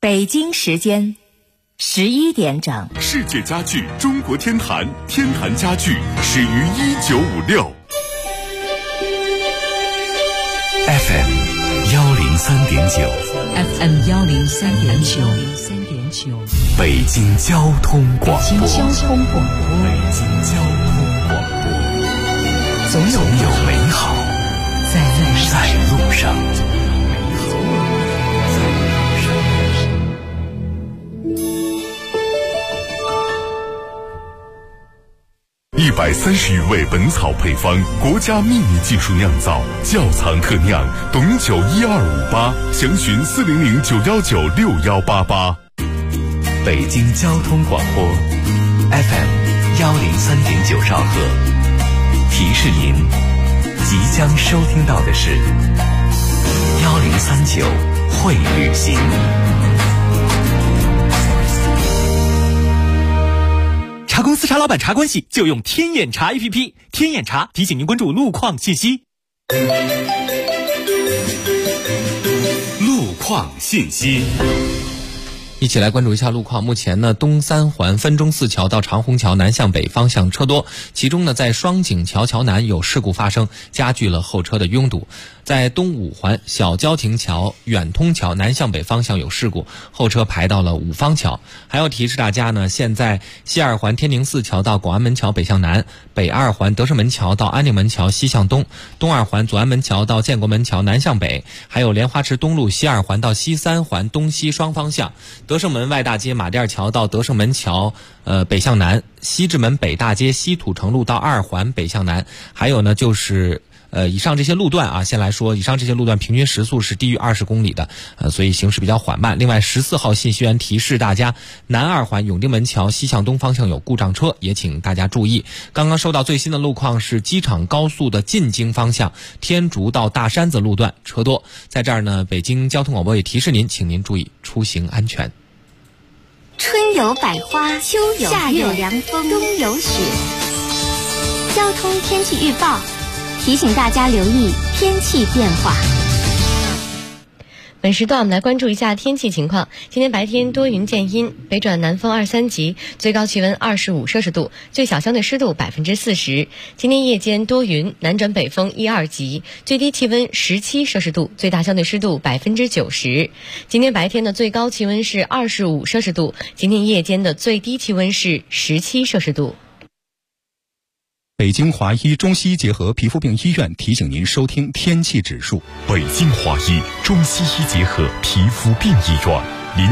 北京时间11点整。 世界家具中国天坛，天坛家具始于1956。 FM 103.9 FM 103.9 北京交通广播。 北京交通广播，总有美好在路上。 130余味本草配方，国家秘密技术酿造，窖藏特酿，董酒12588，详询40091961888。 北京交通广播 FM 103.9兆赫，提示您即将收听到的是1039会旅行。 茶公司茶老板茶关系就用天眼查 APP， 天眼查提醒您关注路况信息。 路况信息。 一起来关注一下路况。目前呢，东三环分钟寺桥到长虹桥南向北方向车多，其中呢，在双井桥桥南有事故发生，加剧了后车的拥堵。在东五环小交亭桥远通桥南向北方向有事故，后车排到了五方桥。还要提示大家呢，现在西二环天宁寺桥到广安门桥北向南，北二环德胜门桥到安定门桥西向东，东二环左安门桥到建国门桥南向北，还有莲花池东路西二环到西三环东西双方向，德胜门外大街马甸桥到德胜门桥北向南，西直门北大街西土城路到二环北向南。还有呢就是以上这些路段啊，先来说，以上这些路段平均时速是低于20公里的，所以行驶比较缓慢。另外14号信息源提示大家，南二环永定门桥西向东方向有故障车，也请大家注意。刚刚收到最新的路况是机场高速的进京方向天竺到大山子路段车多，在这儿呢，北京交通广播也提示您，请您注意出行安全。 春有百花，秋有夏有凉风，冬有雪。交通天气预报提醒大家留意天气变化。 本时段我们来关注一下天气情况。今天白天多云见阴，北转南风2、3级，最高气温25摄氏度，最小相对湿度40%。今天夜间多云，南转北风1、2级，最低气温17摄氏度，最大相对湿度90%。今天白天的最高气温是25摄氏度，今天夜间的最低气温是17摄氏度。 北京华医中西医结合皮肤病医院提醒您收听天气指数。 北京华医中西医结合皮肤病医院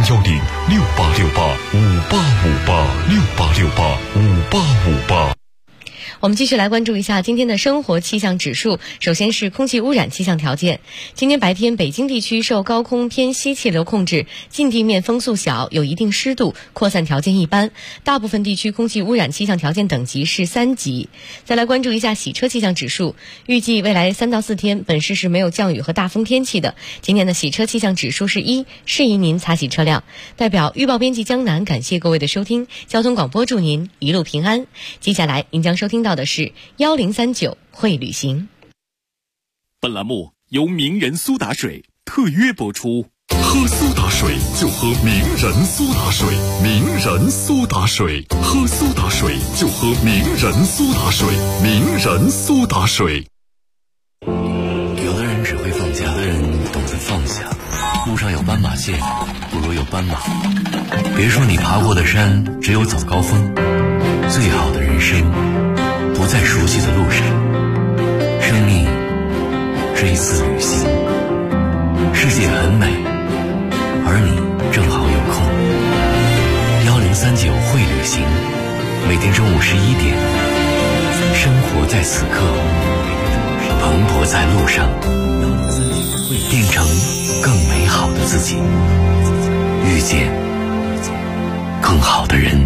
，0106868585858，68685858。 我们继续来关注一下今天的生活气象指数。首先是空气污染气象条件。今天白天北京地区受高空偏西气流控制，近地面风速小，有一定湿度，扩散条件一般，大部分地区空气污染气象条件等级是3级。再来关注一下洗车气象指数。预计未来3到4天本市是没有降雨和大风天气的，今年的洗车气象指数是1，适宜您擦洗车辆。代表预报编辑江南感谢各位的收听，交通广播祝您一路平安。接下来您将收听到的是1039会旅行。 本栏目由名人苏打水特约播出。 喝苏打水就喝名人苏打水，名人苏打水，喝苏打水就喝名人苏打水，名人苏打水。 有的人只会放假，有的人懂得放下。路上有斑马线，不如有斑马。别说你爬过的山只有早高峰，最好的人生不在熟悉的路上。生命是一次旅行，世界很美，而你正好有空。1039会旅行，每天中午11点，生活在此刻，蓬勃在路上，变成更美好的自己，遇见更好的人。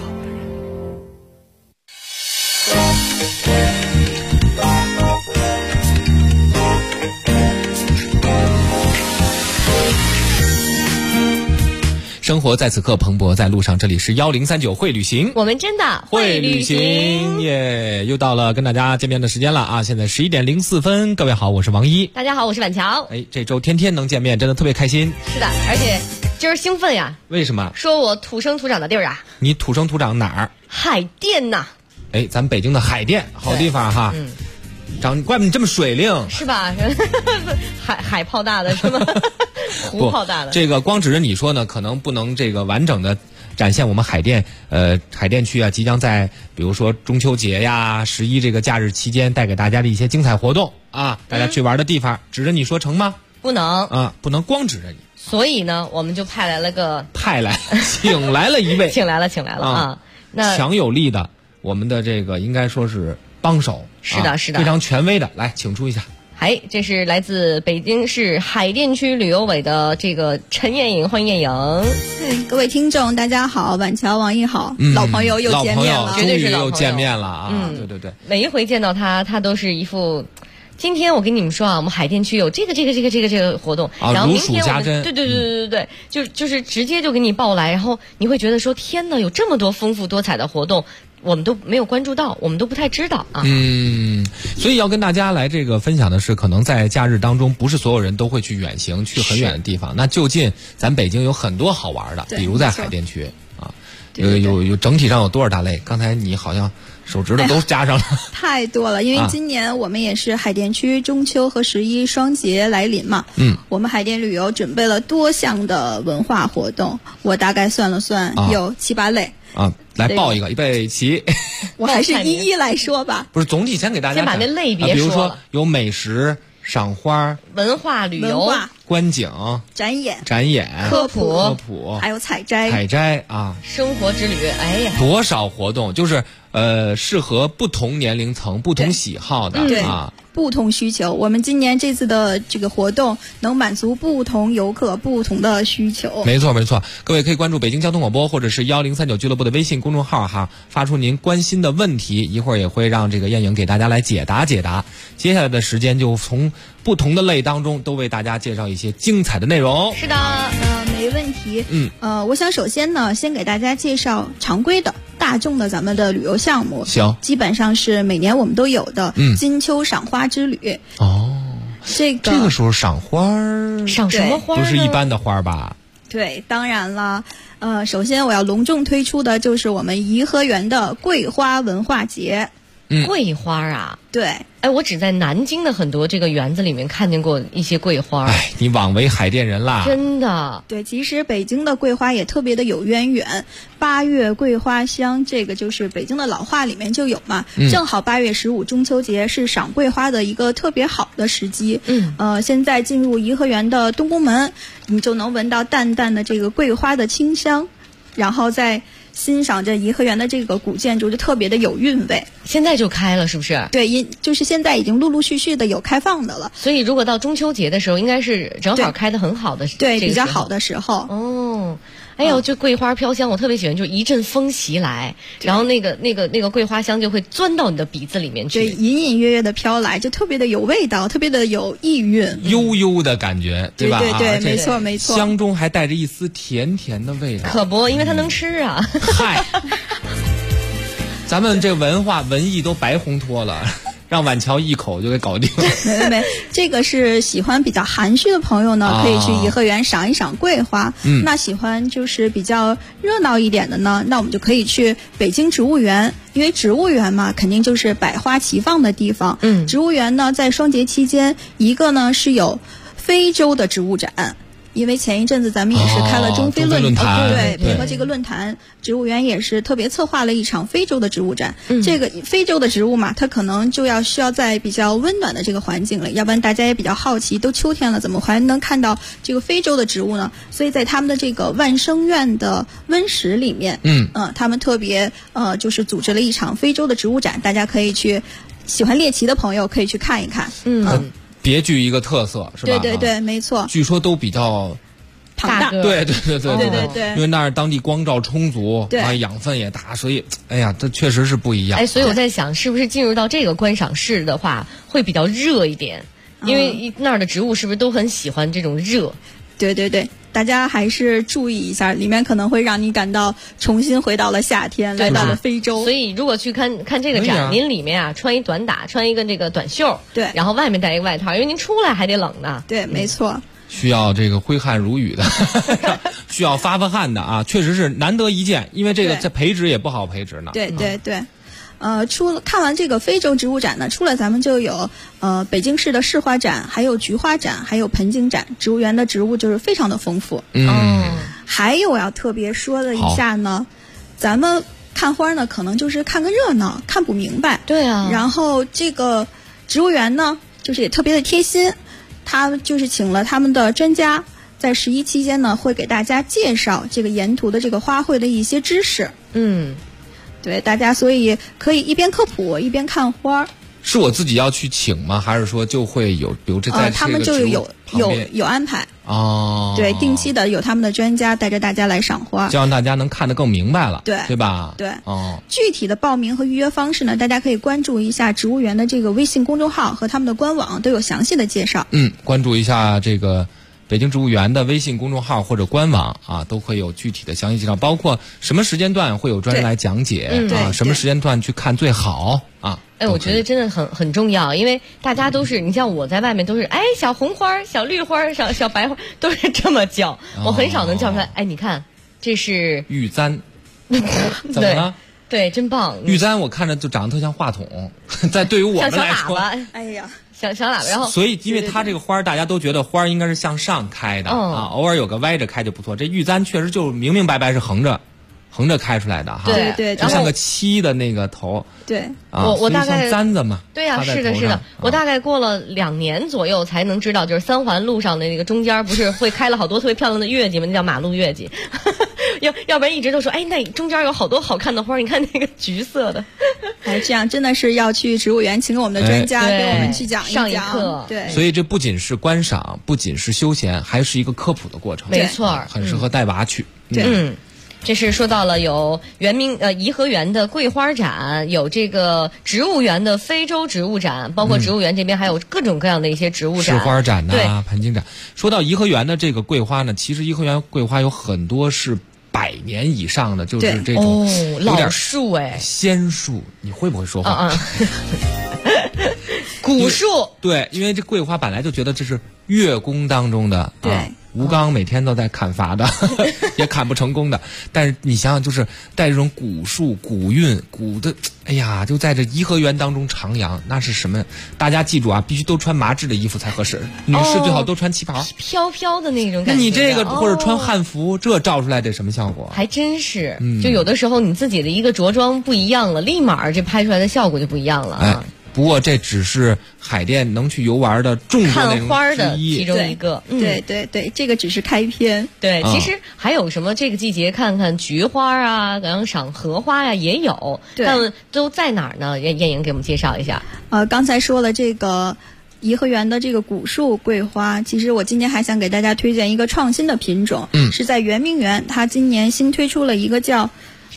生活在此刻，蓬勃在路上。这里是1039会旅行， 我们真的会旅行耶！又到了跟大家见面的时间了啊！现在11点04分，各位好，我是王一。 大家好，我是板桥。 这周天天能见面，真的特别开心。 是的，而且今儿兴奋呀！ 为什么？ 说我土生土长的地儿啊， 你土生土长哪儿？ 海淀呐。 哎，咱北京的海淀，好地方哈。怪不得你这么水灵， 是吧？海泡大的是吗？湖泡大的。 这个光指着你说呢，可能不能这个完整的展现我们海淀区啊，即将在比如说中秋节呀、11这个假日期间带给大家的一些精彩活动啊，大家去玩的地方，指着你说成吗？ 不能啊，不能光指着你。 所以呢，我们就请来了一位，请来了啊。那强有力的，我们的这个应该说是帮手。 是的，是的， 非常权威的，来，请出一下。 这是来自北京市海淀区旅游委的这个陈艳颖，欢迎艳颖。 各位听众，大家好，晚桥王毅好，老朋友又见面了， 绝对是老朋友， 又见面了啊！对， 每一回见到他都是一副。今天我跟你们说啊，我们海淀区有这个活动，然后明天我们对，就是直接就给你报来，然后你会觉得说天哪，有这么多丰富多彩的活动。我们都没有关注到，我们都不太知道啊。 所以要跟大家来这个分享的是，可能在假日当中，不是所有人都会去远行，去很远的地方。那就近咱北京有很多好玩的，比如在海淀区啊，有整体上有多少大类？刚才你好像手指头都加上了， 太多了。因为今年我们也是海淀区中秋和11双节来临嘛，我们海淀旅游准备了多项的文化活动，我大概算了算，有7、8类。 来报一个，预备起。 我还是一一来说吧。 不是，总体先给大家先把那类别说了。 比如说有美食、赏花、 文化旅游、 观景、 展演、 科普，还有采摘啊， 生活之旅。哎呀， 多少活动，就是适合不同年龄层、不同喜好的啊。 不同需求，我们今年这次的这个活动能满足不同游客不同的需求。 没错，各位可以关注北京交通广播或者是1039俱乐部的微信公众号哈，发出您关心的问题，一会儿也会让这个艳颖给大家来解答。接下来的时间就从不同的类当中都为大家介绍一些精彩的内容。 是的， 没问题。我想首先呢，先给大家介绍常规的。大众的咱们的旅游项目， 行， 基本上是每年我们都有的金秋赏花之旅。这个时候赏花， 赏什么花？ 不是一般的花吧？ 对，当然了。首先我要隆重推出的就是我们颐和园的桂花文化节。 桂花啊？ 对。 我只在南京的很多这个园子里面看见过一些桂花。 你枉为海淀人啦！ 真的。 对，其实北京的桂花也特别的有渊源。8月桂花香，这个就是北京的老话里面就有嘛。正好8月15中秋节是赏桂花的一个特别好的时机。现在进入颐和园的东宫门，你就能闻到淡淡的这个桂花的清香，然后再欣赏着颐和园的这个古建筑，就特别的有韵味。 现在就开了是不是？ 对，就是现在已经陆陆续续的有开放的了。 所以如果到中秋节的时候，应该是正好开得很好的， 对，比较好的时候。 哎呦，就桂花飘香，我特别喜欢，就一阵风袭来，然后那个桂花香就会钻到你的鼻子里面去， 对，隐隐约约的飘来，就特别的有味道，特别的有意蕴， 悠悠的感觉，对吧？ 对，没错。 香中还带着一丝甜甜的味道。 可不，因为它能吃啊。 嗨，咱们这文艺都白烘托了。让晚桥一口就给搞定。 没，这个是喜欢比较含蓄的朋友呢，可以去颐和园赏一赏桂花。那喜欢就是比较热闹一点的呢，那我们就可以去北京植物园，因为植物园嘛，肯定就是百花齐放的地方。植物园呢，在双节期间，一个呢是有非洲的植物展。因为前一阵子咱们也是开了中非论坛，对，配合这个论坛，植物园也是特别策划了一场非洲的植物展。这个非洲的植物嘛，它可能就需要在比较温暖的这个环境了，要不然大家也比较好奇，都秋天了，怎么还能看到这个非洲的植物呢？所以在他们的这个万生院的温室里面，他们特别就是组织了一场非洲的植物展，大家可以去，喜欢猎奇的朋友可以去看一看。 别具一个特色是吧？ 对，没错。 据说都比较庞大， 对， 因为那儿当地光照充足，养分也大，所以哎呀，这确实是不一样。 所以我在想，是不是进入到这个观赏室的话，会比较热一点？因为那儿的植物是不是都很喜欢这种热？ 对，大家还是注意一下，里面可能会让你感到重新回到了夏天，来到了非洲。 所以如果去看这个展，您里面穿一短打，穿一个这个短袖， 对， 然后外面带一个外套，因为您出来还得冷呢。 对，没错。 需要这个挥汗如雨的，需要发汗的啊，确实是难得一见，因为这个在培植也不好培植呢。 对对对。看完这个非洲植物展呢，出来咱们就有北京市的市花展，还有菊花展，还有盆景展，植物园的植物就是非常的丰富。还有我要特别说的一下呢，咱们看花呢，可能就是看个热闹，看不明白。 对啊。 然后这个植物园呢，就是也特别的贴心，他就是请了他们的专家，在11期间呢，会给大家介绍这个沿途的这个花卉的一些知识。对，大家所以可以一边科普一边看花。 是我自己要去请吗？还是说就会有，比如这在他们就有安排哦。 对，定期的有他们的专家带着大家来赏花， 就让大家能看得更明白了， 对吧？ 对。 哦。 具体的报名和预约方式呢，大家可以关注一下植物园的这个微信公众号和他们的官网，都有详细的介绍。 关注一下这个北京植物园的微信公众号或者官网啊，都会有具体的详细介绍，包括什么时间段会有专人来讲解啊，什么时间段去看最好啊。 我觉得真的很重要，因为大家都是，你像我在外面都是，小红花、小绿花、小白花，都是这么叫，我很少能叫出来。你看，这是玉簪，怎么了？ 对，真棒。 玉簪我看着就长得特像话筒，在对于我们来说， 哎呀。 小喇叭，然后所以因为它这个花大家都觉得花应该是向上开的啊，偶尔有个歪着开就不错。这玉簪确实就明明白白是横着开出来的哈， 对， 就像个七的那个头。 对， 我大概簪子嘛。 对呀，是的，我大概过了2年左右才能知道，就是三环路上的那个中间不是会开了好多特别漂亮的月季吗？那叫马路月季。要不然一直都说，那中间有好多好看的花，你看那个橘色的。 这样真的是要去植物园，请我们的专家给我们去讲上一课。 对， 所以这不仅是观赏，不仅是休闲，还是一个科普的过程。 没错， 很适合带娃去。 这是说到了有颐和园的桂花展，有这个植物园的非洲植物展，包括植物园这边还有各种各样的一些植物展， 市花展盆景展。说到颐和园的这个桂花呢，其实颐和园桂花有很多是100年以上的，就是这种老树仙树。你会不会说话？ 古树。 对，因为这桂花本来就觉得这是乐工当中的吴刚每天都在砍伐的，也砍不成功的。但是你想想，就是带这种古树、古韵、古的，就在这颐和园当中徜徉，那是什么？大家记住啊，必须都穿麻质的衣服才合适，女士最好都穿旗袍， 飘飘的那种感觉。 那你这个或者穿汉服，这照出来得什么效果？ 还真是，就有的时候你自己的一个着装不一样了，立马这拍出来的效果就不一样了啊。 不过这只是海淀能去游玩的众多内容之一， 看花的其中一个。 对，这个只是开篇。 对，其实还有什么这个季节看看菊花啊，然后赏荷花呀也有，但都在哪儿呢？燕莹给我们介绍一下。 刚才说了这个颐和园的这个古树桂花，其实我今年还想给大家推荐一个创新的品种，是在圆明园，它今年新推出了一个叫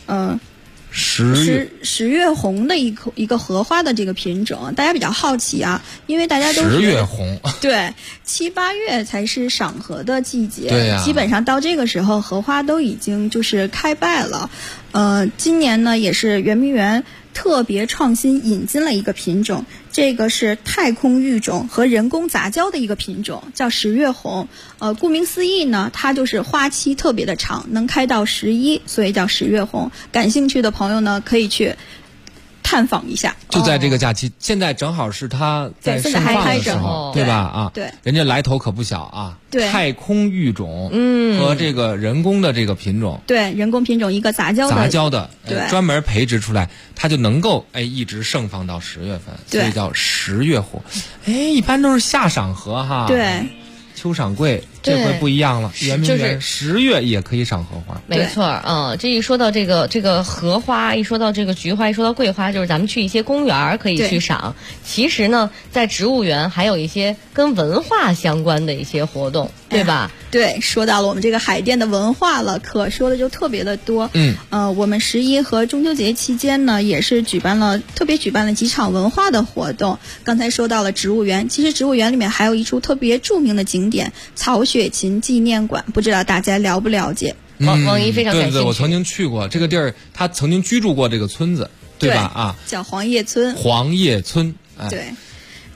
十月红的一个荷花的这个品种，大家比较好奇啊，因为大家都 10月红， 对，7、8月才是赏荷的季节， 对呀， 基本上到这个时候荷花都已经就是开败了。今年呢也是圆明园特别创新引进了一个品种，这个是太空育种和人工杂交的一个品种，叫10月红。顾名思义呢，它就是花期特别的长，能开到11，所以叫10月红。感兴趣的朋友呢，可以去探访一下。 就在这个假期，现在正好是它在盛放的时候，对吧？ 对， 人家来头可不小啊。 对， 太空育种，和这个人工的这个品种， 对，人工品种一个杂交的， 对，专门培植出来，它就能够一直盛放到10月份，所以叫10月红。一般都是夏赏荷哈， 对。 秋赏桂，这回不一样了。圆明园10月也可以赏荷花， 没错。这一说到这个荷花，一说到这个菊花，一说到桂花，就是咱们去一些公园可以去赏。其实呢，在植物园还有一些跟文化相关的一些活动，对吧？ 对，说到了我们这个海淀的文化了，可说的就特别的多。我们11和中秋节期间呢，也是特别举办了几场文化的活动。刚才说到了植物园，其实植物园里面还有一处特别著名的景点——曹雪芹纪念馆，不知道大家了不了解？ 王姨非常感兴趣。 对，我曾经去过这个地儿，他曾经居住过这个村子，对吧？ 叫黄叶村。 黄叶村， 对。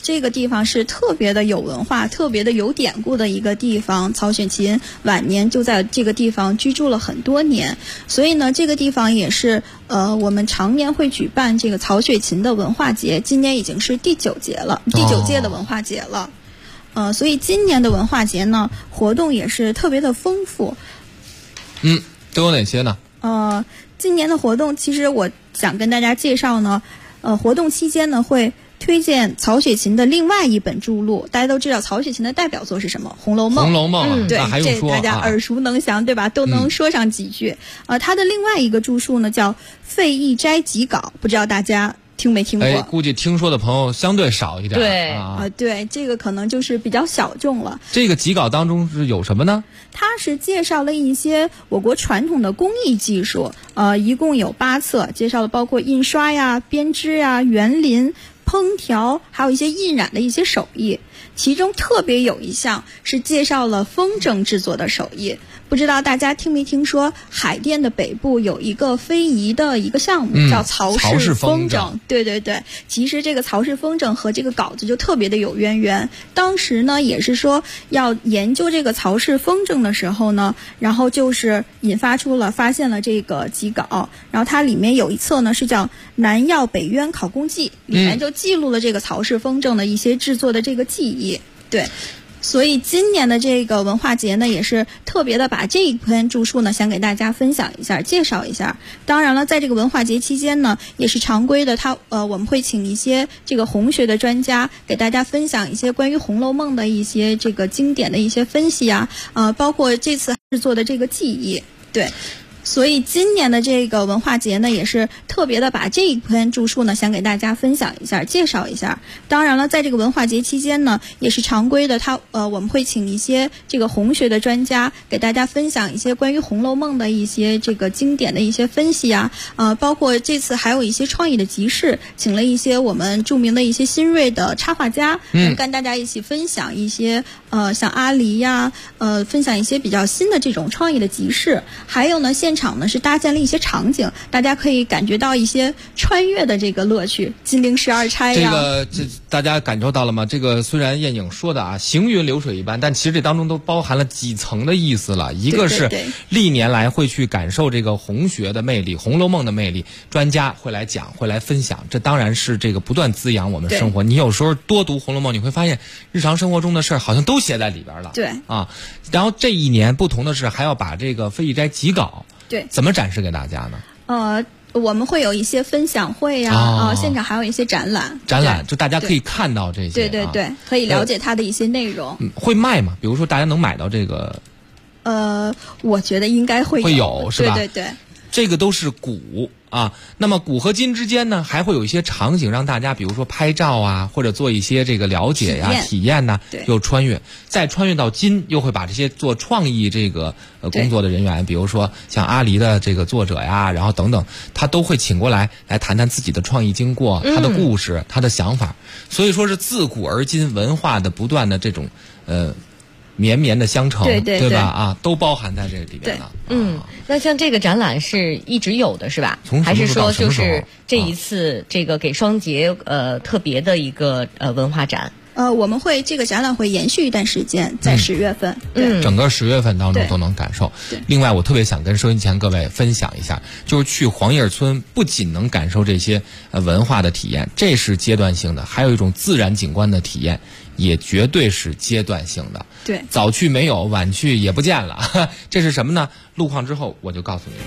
这个地方是特别的有文化、特别的有典故的一个地方。曹雪芹晚年就在这个地方居住了很多年，所以呢，这个地方也是我们常年会举办这个曹雪芹的文化节，今年已经是第9届了，第9届的文化节了。所以今年的文化节呢，活动也是特别的丰富。 都有哪些呢？ 今年的活动其实我想跟大家介绍呢，活动期间呢会推荐曹雪芹的另外一本著录。大家都知道曹雪芹的代表作是什么？《红楼梦》。《 红楼梦》 对， 还用说这大家耳熟能详，对吧？都能说上几句。他的另外一个著述呢叫《废逸斋集稿》，不知道大家听没听过？ 估计听说的朋友相对少一点。 对对，这个可能就是比较小众了。 这个集稿当中是有什么呢？ 它是介绍了一些我国传统的工艺技术，一共有8册，介绍了包括印刷呀、编织呀、园林、烹调，还有一些印染的一些手艺。其中特别有一项是介绍了风筝制作的手艺。不知道大家听没听说，海淀的北部有一个非遗的一个项目，叫曹氏风筝。对对对，其实这个曹氏风筝和这个稿子就特别的有渊源。当时呢，也是说要研究这个曹氏风筝的时候呢，然后就是发现了这个集稿，然后它里面有一册呢是叫《南药北渊考工记》，里面就记录了这个曹氏风筝的一些制作的这个技艺。对。所以今年的这个文化节呢，也是特别的把这一篇著述呢，想给大家分享一下，介绍一下。当然了，在这个文化节期间呢，也是常规的，我们会请一些这个红学的专家给大家分享一些关于《红楼梦》的一些这个经典的一些分析啊，包括这次制作的这个技艺，对。所以今年的这个文化节呢，也是特别的把这一篇著述呢，想给大家分享一下，介绍一下。当然了，在这个文化节期间呢，也是常规的，我们会请一些这个红学的专家给大家分享一些关于《红楼梦》的一些这个经典的一些分析啊，包括这次还有一些创意的集市，请了一些我们著名的一些新锐的插画家，跟大家一起分享一些像阿狸呀，分享一些比较新的这种创意的集市，还有呢现场呢是搭建了一些场景，大家可以感觉到一些穿越的这个乐趣，金陵12钗呀。 这大家感受到了吗？这个虽然燕颖说的行云流水一般，但其实这当中都包含了几层的意思了。一个是历年来会去感受这个红学的魅力，《红楼梦》的魅力，专家会来讲，会来分享，这当然是这个不断滋养我们生活。你有时候多读《红楼梦》，你会发现日常生活中的事儿好像都写在里边了。 对啊，然后这一年不同的是，还要把这个废逸斋集稿怎么展示给大家呢？ 我们会有一些分享会呀，现场还有一些展览， 就大家可以看到这些， 对，可以了解它的一些内容。 会卖吗？比如说大家能买到这个？ 我觉得应该会有，是吧？ 对， 这个都是古啊。那么古和今之间呢，还会有一些场景让大家，比如说拍照啊，或者做一些这个了解呀、体验呐，又穿越，再穿越到今，又会把这些做创意这个工作的人员，比如说像阿狸的这个作者呀，然后等等，他都会请过来谈谈自己的创意经过、他的故事、他的想法。所以说是自古而今文化的不断的这种绵绵的相承，对吧？都包含在这里边了。 那像这个展览是一直有的是吧？还是说就是这一次这个给双节特别的一个文化展？ 我们这个展览会延续一段时间，在10月份， 整个10月份当中都能感受。另外，我特别想跟收音前各位分享一下，就是去黄叶村不仅能感受这些文化的体验，这是阶段性的，还有一种自然景观的体验，也绝对是阶段性的。 对， 早去没有，晚去也不见了。这是什么呢？路况之后我就告诉你。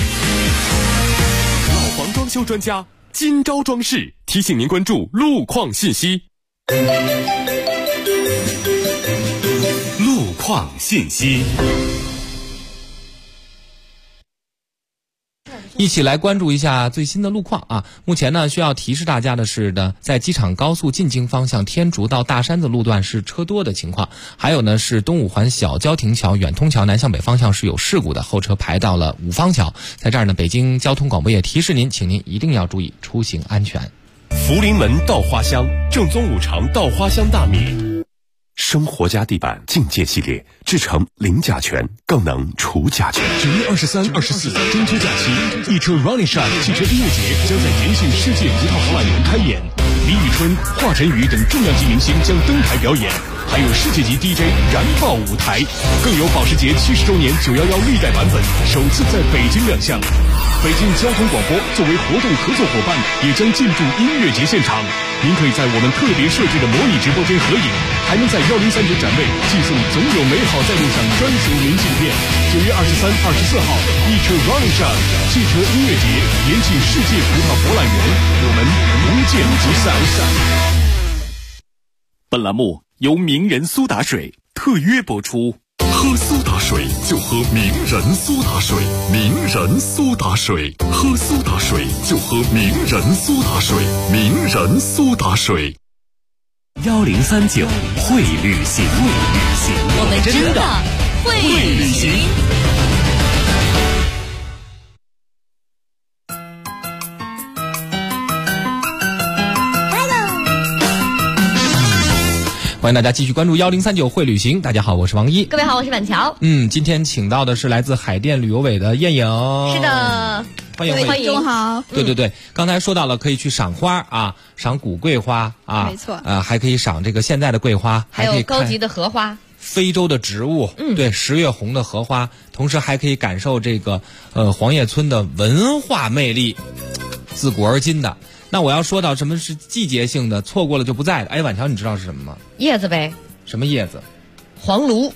老房装修专家今朝装饰提醒您关注路况信息。路况信息， 一起来关注一下最新的路况啊！目前呢，需要提示大家的是呢，在机场高速进京方向天竺到大山子路段是车多的情况，还有呢是东五环小交亭桥远通桥南向北方向是有事故的，后车排到了五方桥。在这儿呢，北京交通广播也提示您，请您一定要注意出行安全。 福临门稻花香，正宗五常稻花香大米。生活家地板境界系列制成零甲醛，更能除甲醛。 9月23、24中秋假期，易车 Running Shop 汽车音乐节将在延庆世界1号花园开演。 李宇春、华晨宇等重量级明星将登台表演，还有世界级 DJ 燃爆舞台，更有保时捷70周年911历代版本首次在北京亮相。北京交通广播作为活动合作伙伴，也将进驻音乐节现场。您可以在我们特别设置的模拟直播间合影，还能在1039展位寄送总有美好在路上专属明信片。9月23、24号，一车 Running Shop 汽车音乐节，延庆世界葡萄博览园，我们不见不散。 本栏目由名人苏打水特约播出。 喝苏打水就喝名人苏打水，名人苏打水，喝苏打水就喝名人苏打水，名人苏打水。 1039会旅行， 我们真的会旅行。 欢迎大家继续关注1039会旅行。大家好，我是王一。 各位好，我是板桥。 今天请到的是来自海淀旅游委的燕颖。 是的， 欢迎欢迎，好。 对，刚才说到了可以去赏花啊，赏古桂花啊， 没错。 还可以赏这个现在的桂花， 还有高级的荷花， 非洲的植物，对，10月红的荷花，同时还可以感受这个黄叶村的文化魅力，自古而今的。那我要说到什么是季节性的，错过了就不在的。哎，婉乔，你知道是什么吗？ 叶子呗。 什么叶子？ 黄芦。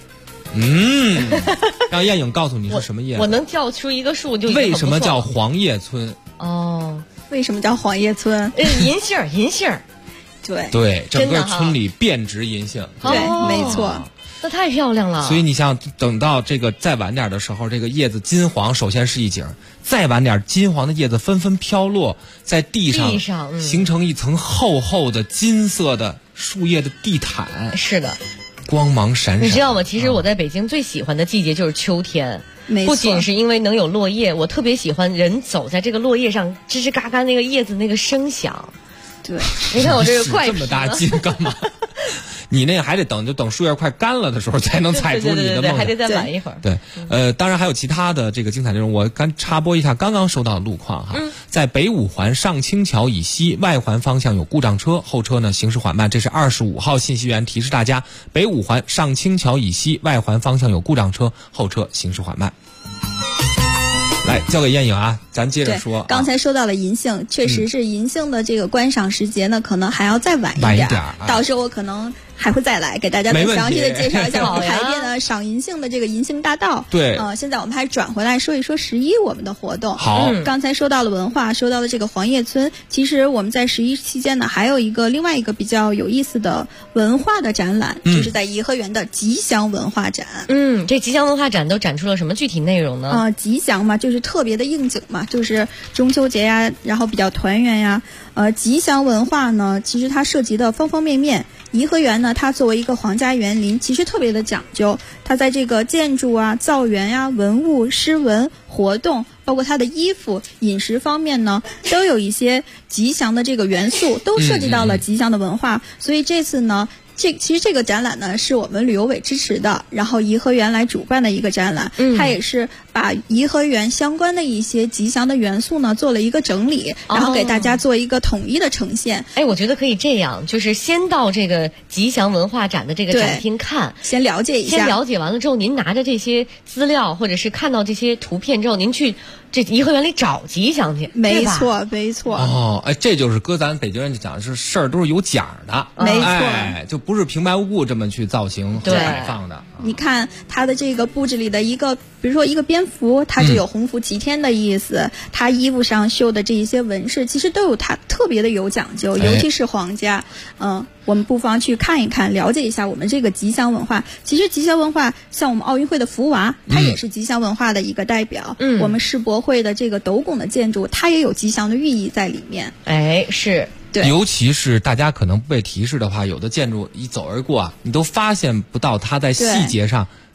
让燕颖告诉你是什么叶子。 我能叫出一个数就已经为什么叫黄叶村？ 哦， 为什么叫黄叶村？ 银杏。 对， 整个村里遍植银杏。 对，没错。 那太漂亮了。 所以你像等到这个再晚点的时候，这个叶子金黄首先是一景，再晚点金黄的叶子纷纷飘落在地上，形成一层厚厚的金色的树叶的地毯。 是的， 光芒闪闪。 你知道吗？其实我在北京最喜欢的季节就是秋天。不仅是因为能有落叶，我特别喜欢人走在这个落叶上，吱吱嘎嘎那个叶子那个声响。 对， 你看我这个怪这么大劲干嘛？你那还得等树叶快干了的时候才能踩出你的梦想。 对，还得再晚一会儿。 对，当然还有其他的这个精彩内容。我刚插播一下刚刚收到的路况哈，在北五环上清桥以西外环方向有故障车，后车呢行驶缓慢。这是25号信息源提示大家，北五环上清桥以西外环方向有故障车，后车行驶缓慢。来，交给燕颖啊，咱接着说。 刚才说到了银杏，确实是银杏的这个观赏时节呢，可能还要再晚一点。到时候我可能还会再来给大家再详细的介绍一下我们海淀的赏银杏的这个银杏大道。 对， 现在我们还转回来说一说11我们的活动。 好， 刚才说到了文化，说到了这个黄叶村，其实我们在11期间呢，还有另外一个比较有意思的文化的展览，就是在颐和园的吉祥文化展。 这吉祥文化展都展出了什么具体内容呢？ 吉祥嘛，就是特别的应景嘛，就是中秋节呀，然后比较团圆呀。吉祥文化呢，其实它涉及的方方面面。颐和园呢，它作为一个皇家园林，其实特别的讲究。它在这个建筑啊、造园呀、文物、诗文、活动，包括它的衣服、饮食方面呢，都有一些吉祥的这个元素，都涉及到了吉祥的文化。所以这次呢，其实这个展览呢是我们旅游委支持的，然后颐和园来主办的一个展览。它也是把颐和园相关的一些吉祥的元素呢做了一个整理，然后给大家做一个统一的呈现。 我觉得可以这样，就是先到这个吉祥文化展的这个展厅看， 先了解一下。 先了解完了之后，您拿着这些资料或者是看到这些图片之后，您去这颐和园里找吉祥去。 没错，没错。 这就是搁咱北京人讲的是事儿都是有讲的。 没错， 就不是平白无故这么去造型和摆放的。 你看它的这个布置里的一个，比如说一个蝙蝠，它就有鸿福齐天的意思。它衣服上绣的这一些纹饰，其实都有它特别的有讲究，尤其是皇家。我们不妨去看一看，了解一下我们这个吉祥文化。其实吉祥文化，像我们奥运会的福娃，它也是吉祥文化的一个代表。我们世博会的这个斗拱的建筑，它也有吉祥的寓意在里面。 是。 对， 尤其是大家可能不被提示的话，有的建筑一走而过啊，你都发现不到它在细节上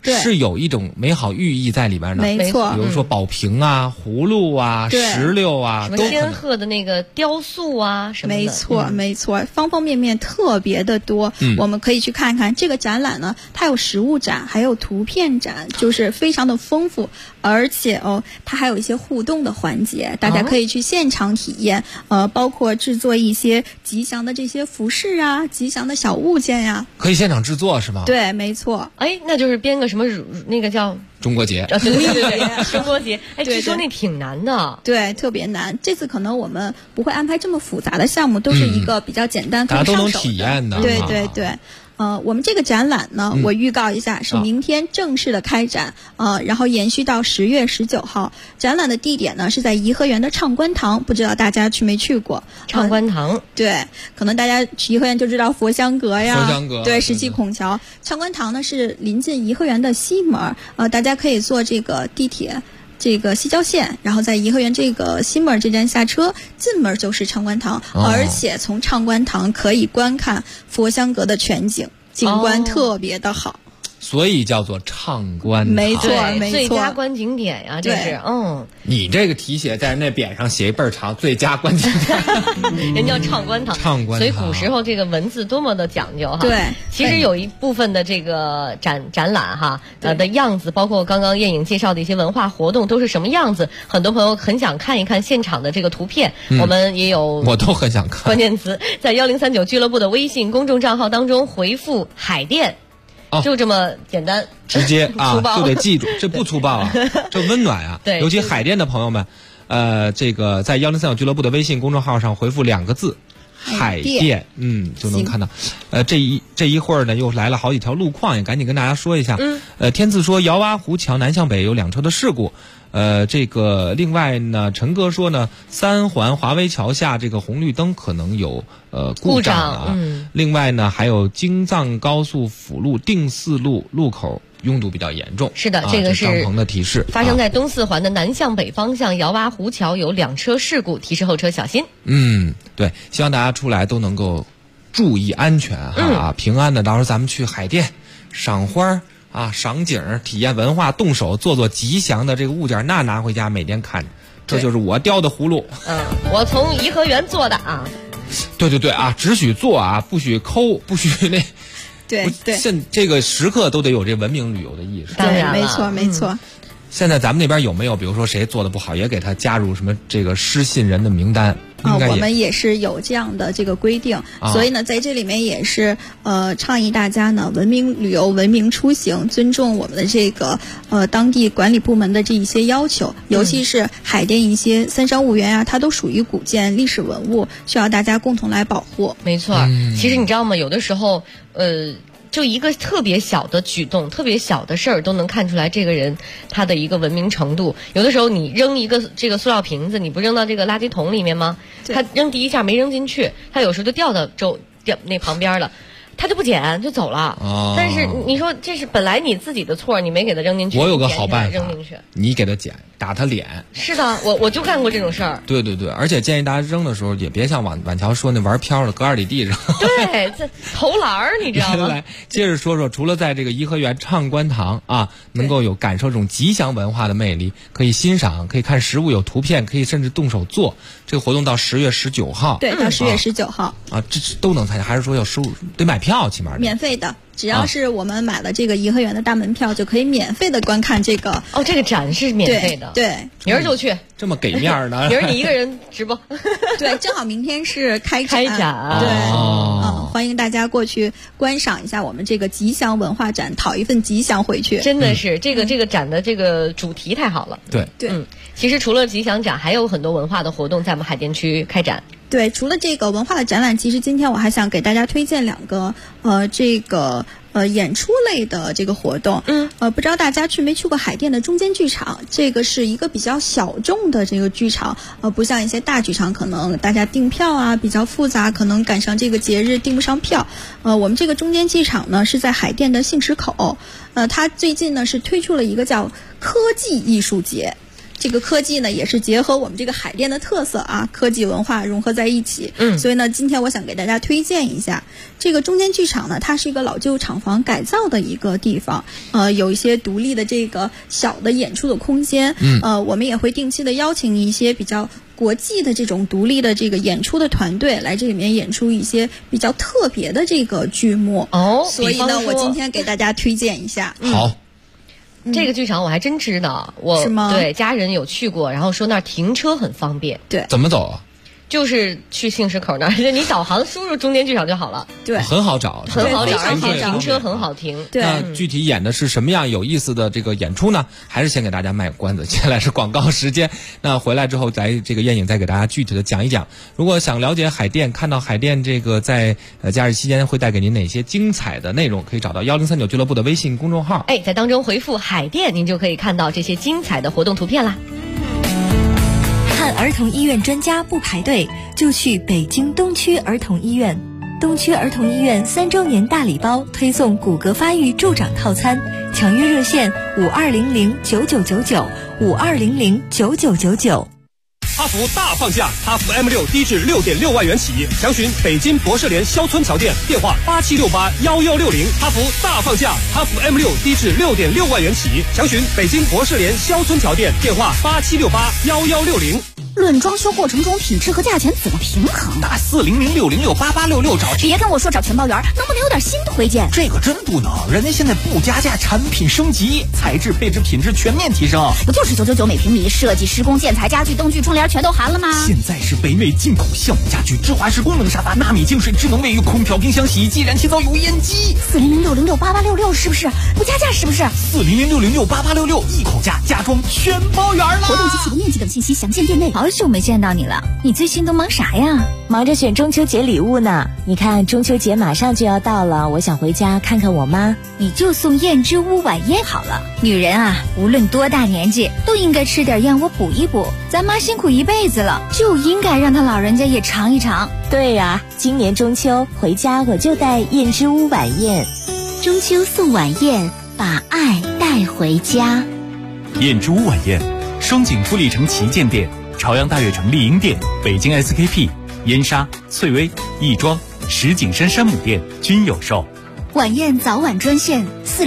是有一种美好寓意在里边的。 没错， 比如说宝瓶啊、葫芦啊、石榴啊， 什么仙鹤的那个雕塑啊什么的。 没错，没错，方方面面特别的多。我们可以去看看这个展览呢，它有实物展，还有图片展，就是非常的丰富，而且它还有一些互动的环节，大家可以去现场体验。包括制作一些吉祥的这些服饰啊，吉祥的小物件呀， 可以现场制作是吗？ 对，没错。 哎，那就是编个什么那个叫中国节， 对，中国节。哎，据说那挺难的， 对，特别难。这次可能我们不会安排这么复杂的项目，都是一个比较简单可以上手的， 大家都能体验的。 对对对。我们这个展览呢，我预告一下，是明天正式的开展，然后延续到10月19号。展览的地点呢是在颐和园的畅观堂，不知道大家去没去过？ 畅观堂， 对，可能大家去颐和园就知道佛香阁呀， 佛香阁， 对，石岐孔桥。畅观堂呢是临近颐和园的西门，大家可以坐这个地铁。这个西郊线，然后在颐和园这个西门这站下车，进门就是畅观堂，而且从畅观堂可以观看佛香阁的全景，景观特别的好。 所以叫做畅观堂， 没错，没错， 最佳观景点呀，这是你这个题写在那匾上写一倍儿长，最佳观景点， 人叫畅观堂， 畅观堂。 所以古时候这个文字多么的讲究哈。 对， 其实有一部分的这个展览哈的样子，包括刚刚叶颖介绍的一些文化活动都是什么样子，很多朋友很想看一看现场的这个图片，我们也有， 我都很想看。 关键词在1039俱乐部的微信公众账号当中回复海淀。就这么简单， 直接啊，就得记住，这不粗暴啊，这温暖啊。 对， 尤其海淀的朋友们，这个在1039俱乐部的微信公众号上回复2个字“海淀”，就能看到。这一会儿呢，又来了好几条路况，也赶紧跟大家说一下。天赐说姚洼湖桥南向北有2车的事故。这个另外呢，陈哥说呢，3环华威桥下这个红绿灯可能有故障啊。另外呢，还有京藏高速辅路定四路路口拥堵比较严重。 是的，这个是张鹏的提示， 发生在东4环的南向北方向姚洼湖桥有2车事故，提示后车小心。 对，希望大家出来都能够注意安全平安的。到时候咱们去海淀赏花赏景，体验文化，动手做吉祥的这个物件，那拿回家每天看着，这就是我雕的葫芦。 我从颐和园做的啊。 对只许做不许抠，不许那。 对， 现这个时刻都得有这文明旅游的意识。 当然了，没错。 现在咱们那边有没有，比如说谁做的不好，也给他加入什么这个失信人的名单？ 我们也是有这样的这个规定，所以呢，在这里面也是倡议大家呢文明旅游、文明出行，尊重我们的这个当地管理部门的这一些要求，尤其是海淀一些三山五园它都属于古建历史文物，需要大家共同来保护。 没错，其实你知道吗？有的时候就一个特别小的举动，特别小的事儿，都能看出来这个人他的一个文明程度。有的时候你扔一个这个塑料瓶子，你不扔到这个垃圾桶里面吗？他扔第一下没扔进去，他有时候就掉到那旁边了。他就不捡就走了，但是你说这是本来你自己的错，你没给他扔进去。 我有个好办法， 扔进去， 你给他捡，打他脸。 是的，我就干过这种事儿。 对，而且建议大家扔的时候也别像晚桥说那玩飘了，搁2里地上。 对，这投篮儿，你知道吗？ 来，接着说，除了在这个颐和园畅观堂能够有感受这种吉祥文化的魅力，可以欣赏，可以看实物，有图片，可以甚至动手做。这个活动到10月19号。 对，到10月19号。 这都能参加，还是说要收得买票？起码免费的，只要是我们买了这个颐和园的大门票，就可以免费的观看这个。 这个展是免费的。 对， 明儿就去。 这么给面呢？ 明儿你一个人直播。 对，正好明天是开展。 对， 欢迎大家过去观赏一下我们这个吉祥文化展，讨一份吉祥回去。 真的是这个展的这个主题太好了。 对， 其实除了吉祥展，还有很多文化的活动在我们海淀区开展。 对，除了这个文化的展览，其实今天我还想给大家推荐2个演出类的这个活动。不知道大家去没去过海淀的中间剧场？这个是一个比较小众的这个剧场，不像一些大剧场，可能大家订票比较复杂，可能赶上这个节日订不上票。我们这个中间剧场呢是在海淀的信池口，它最近呢是推出了一个叫科技艺术节。 这个科技呢也是结合我们这个海淀的特色啊，科技文化融合在一起。所以呢，今天我想给大家推荐一下这个中间剧场呢，它是一个老旧厂房改造的一个地方，有一些独立的这个小的演出的空间。我们也会定期的邀请一些比较国际的这种独立的这个演出的团队来这里面演出一些比较特别的这个剧目。所以呢，我今天给大家推荐一下。 好。 这个剧场我还真知道， 是吗？ 对，家人有去过，然后说那儿停车很方便。 对， 怎么走啊？ 就是去杏石口那儿，你导航输入中间剧场就好了。 对， 很好找， 很好找， 而且停车很好停。 对， 那具体演的是什么样有意思的这个演出呢？还是先给大家卖个关子，接下来是广告时间。那回来之后，这个燕影再给大家具体的讲一讲。如果想了解海淀，看到海淀这个在假日期间会带给您哪些精彩的内容，可以找到1039俱乐部的微信公众号。 在当中回复海淀，您就可以看到这些精彩的活动图片啦。 看儿童医院专家不排队，就去北京东区儿童医院。东区儿童医院3周年大礼包推送骨骼发育助长套餐，抢约热线52009999 52009999。 哈弗大放价，哈弗 M6低至6.6万元起，详询北京博士联肖村桥店，电话87681160。哈弗大放价，哈弗 M6低至6.6万元起，详询北京博士联肖村桥店，电话87681160。 论装修过程中品质和价钱怎么平衡？ 打40060688866找。 别跟我说找全包圆，能不能有点新推荐？ 这个真不能，人家现在不加价，产品升级，材质、配置、品质全面提升。 不就是999每平米，设计、施工、建材、家具、灯具、窗帘全都含了吗？ 现在是北美进口项目家具，智华式功能沙发、纳米净水、智能卫浴、空调、冰箱、洗衣机、燃气灶、油烟机。 40060688866是不是？不加价是不是 ？40060688866一口价，家装全包圆了。 活动及启动面积等信息详见店内。 好久没见到你了，你最近都忙啥呀？ 忙着选中秋节礼物呢。你看中秋节马上就要到了，我想回家看看我妈。 你就送燕之屋晚宴好了。女人啊，无论多大年纪，都应该吃点燕窝补一补。咱妈辛苦一辈子了，就应该让她老人家也尝一尝。 对呀，今年中秋回家我就带燕之屋晚宴。 中秋送晚宴，把爱带回家。 燕之屋晚宴，双井富力城旗舰店、朝阳大悦城丽婴店、北京 SKP、燕莎、翠微、亦庄、石景山山姆店均有售。 晚宴早晚专线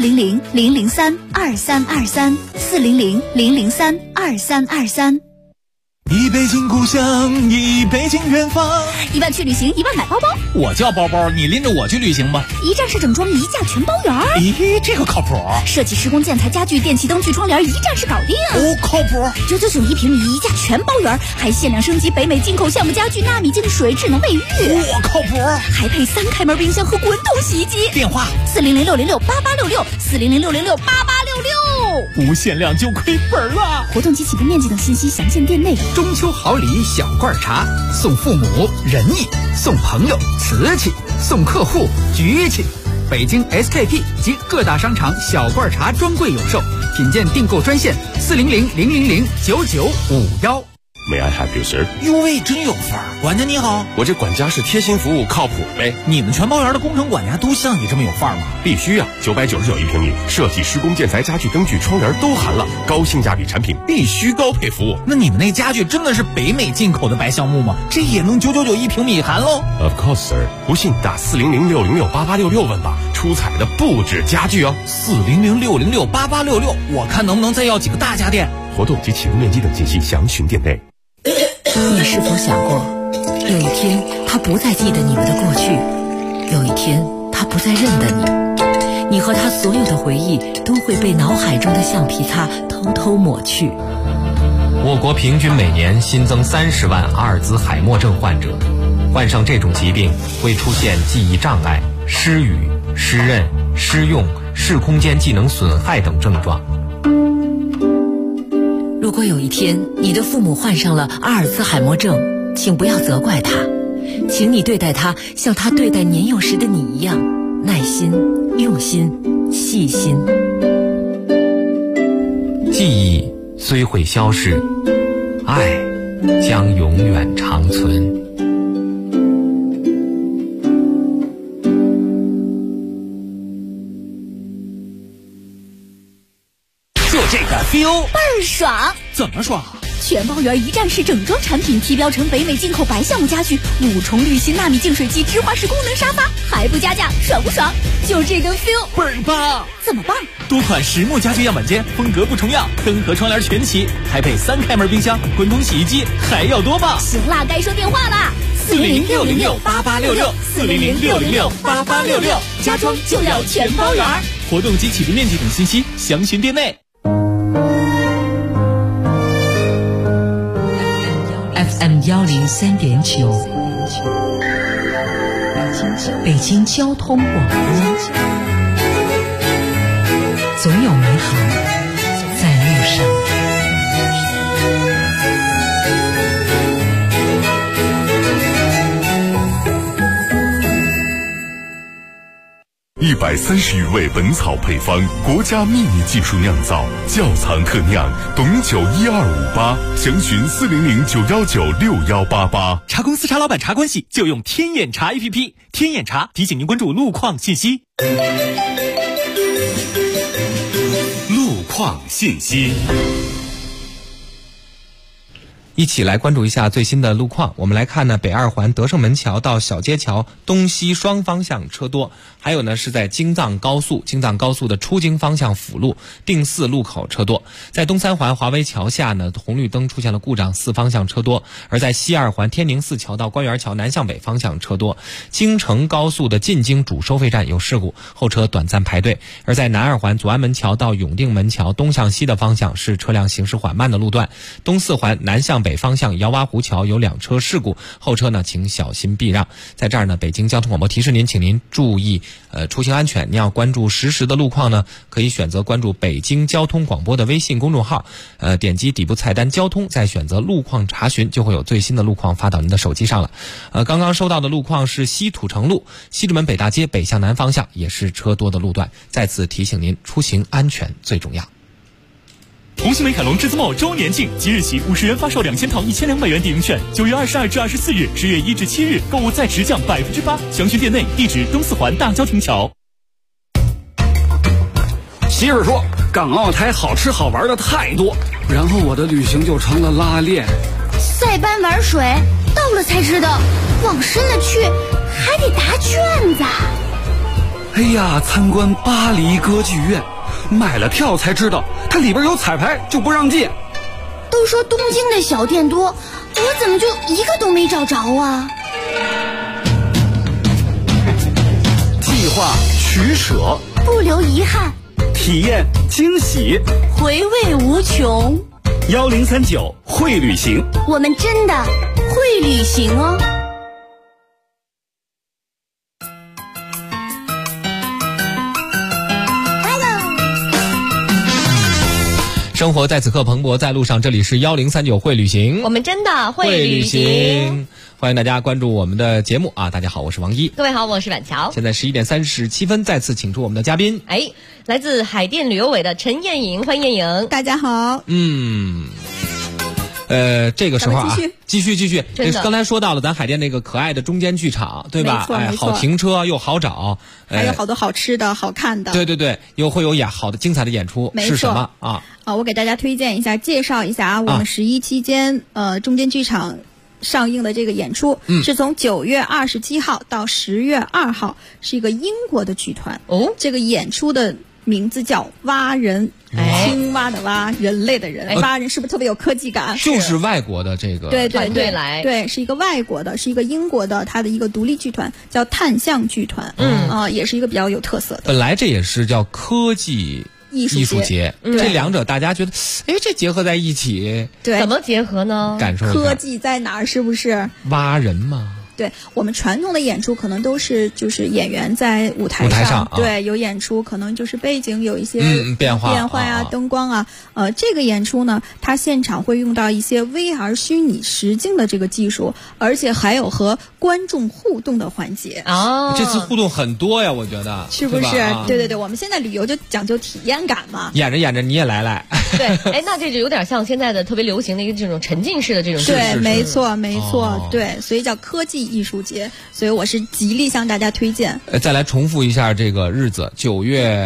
400-003-2323 400-003-2323。 一北京故乡，一北京远方。 1万去旅行，1万买包包。 我叫包包，你拎着我去旅行吧。 一站式整装，一价全包圆。 咦，这个靠谱。 设计、施工、建材、家具、电器、灯具、窗帘，一站式搞定。 靠谱。 999一平米，一价全包圆，还限量升级北美进口项目家具、纳米净水、智能卫浴。 靠谱。 还配3开门冰箱和滚筒洗衣机。 电话 40060688866 40060688866。 无限量就亏本了。 活动及启动面积等信息详见店内。 中秋好礼小罐茶，送父母仁义，送朋友瓷器，送客户局气。北京 SKP 及各大商场小罐茶专柜有售，品鉴订购专线40000009951。 May I help you, sir？ 哟喂，真有范儿！管家你好， 我这管家是贴心服务，靠谱呗。 你们全包圆的工程管家都像你这么有范儿吗？ 必须啊！999一平米，设计、施工、建材、家具、灯具、窗帘都含了，高性价比产品，必须高配服务。 那你们那家具真的是北美进口的白橡木吗？这也能999一平米含喽 ？Of course, sir。不信打40060688866问吧，出彩的不止家具哦。 40060688866，我看能不能再要几个大家电。 活动及启动面积等信息详询店内。 你是否想过，有一天他不再记得你们的过去，有一天他不再认得你，你和他所有的回忆都会被脑海中的橡皮擦偷偷抹去。 我国平均每年新增30万阿尔兹海默症患者，患上这种疾病会出现记忆障碍、失语、失认、失用、视空间技能损害等症状。 如果有一天你的父母患上了阿尔兹海默症，请不要责怪他，请你对待他像他对待年幼时的你一样，耐心、用心、细心。 记忆虽会消逝，爱将永远长存。 这个 feel 倍儿爽。 怎么爽？ 全包圆一站式整装产品提标成北美进口白橡木家具，5重滤芯纳米净水机芝华士功能沙发，还不加价，爽不爽？就这个 feel 倍儿棒！ 怎么棒？ 多款实木家具样板间，风格不重样，灯和窗帘全齐，还配3开门冰箱、滚筒洗衣机，还要多棒！ 行啦，该说电话啦，400-606-8866，400-606-8866，家装就要全包圆。 活动及起步面积等信息详询店内。 FM 103.9，北京交通广播，总有美好在路上。 130余味本草配方，国家秘密技术酿造，窖藏特酿，董酒1258，详询400-919-6188。 茶公司茶老板茶关系就用天眼茶 APP， 天眼茶提醒您关注路况信息。 路况信息。 一起来关注一下最新的路况。我们来看呢，北2环德胜门桥到小街桥东西双方向车多，还有呢是在京藏高速的出京方向辅路定寺路口车多。在东3环华威桥下呢，红绿灯出现了故障，4方向车多。而在西2环天宁寺桥到官园桥南向北方向车多。京承高速的进京主收费站有事故，后车短暂排队。而在南2环左安门桥到永定门桥东向西的方向是车辆行驶缓慢的路段。东4环南向北方向姚洼湖桥有2车事故，后车呢请小心避让。在这儿呢，北京交通广播提示您，请您注意出行安全。您要关注实时的路况呢，可以选择关注北京交通广播的微信公众号，点击底部菜单交通，再选择路况查询，就会有最新的路况发到您的手机上了。刚刚收到的路况是西土城路西直门北大街北向南方向也是车多的路段，再次提醒您出行安全最重要。 同心美凯龙之子墨周年庆，即日起50元发售2000套1200元抵用券，9月22至24日，10月1至7日购物再直降8%，详询店内，地址东4环大郊亭桥。 媳妇说港澳台好吃好玩的太多，然后我的旅行就成了拉练。 塞班玩水，到了才知道，往深了去还得答卷子。 哎呀，参观巴黎歌剧院，买了票才知道它里边有彩排，就不让进。 都说东京的小店多，我怎么就一个都没找着啊？ 计划取舍， 不留遗憾， 体验惊喜， 回味无穷。 1039会旅行， 我们真的会旅行哦。 生活在此刻蓬勃在路上，这里是1039会旅行， 我们真的会旅行。 欢迎大家关注我们的节目啊！大家好，我是王一。 各位好，我是婉乔。 现在11点37分，再次请出我们的嘉宾。 来自海淀旅游委的陈艳颖，欢迎艳颖。 大家好。 这个时候啊，继续。刚才说到了咱海淀那个可爱的中间剧场，对吧？ 没错， 好停车又好找， 还有好多好吃的好看的。 对，又会有好的精彩的演出，是什么啊？ 我给大家推荐一下，介绍一下我们11期间中间剧场上映的这个演出，是从9月27号到10月2号，是一个英国的剧团。这个演出的名字叫蛙人，青蛙的蛙，人类的人，蛙人是不是特别有科技感？ 就是外国的这个团队来， 对，是一个外国的，是一个英国的，它的一个独立剧团叫探象剧团，也是一个比较有特色的。 本来这也是叫科技艺术节，这两者大家觉得，这结合在一起， 对， 怎么结合呢？ 感受一下科技在哪儿？是不是蛙人嘛？ 对，我们传统的演出可能都是就是演员在舞台上，对，有演出，可能就是背景有一些变化呀，灯光啊，这个演出呢，它现场会用到一些 VR 虚拟实境的这个技术，而且还有和观众互动的环节。 这次互动很多呀，我觉得是不是？对，我们现在旅游就讲究体验感嘛。 演着你也来。 对，哎，那这就有点像现在的特别流行的一个这种沉浸式的这种。 对，没错，没错，对，所以叫科技艺术节，所以我是极力向大家推荐。 再来重复一下这个日子，9月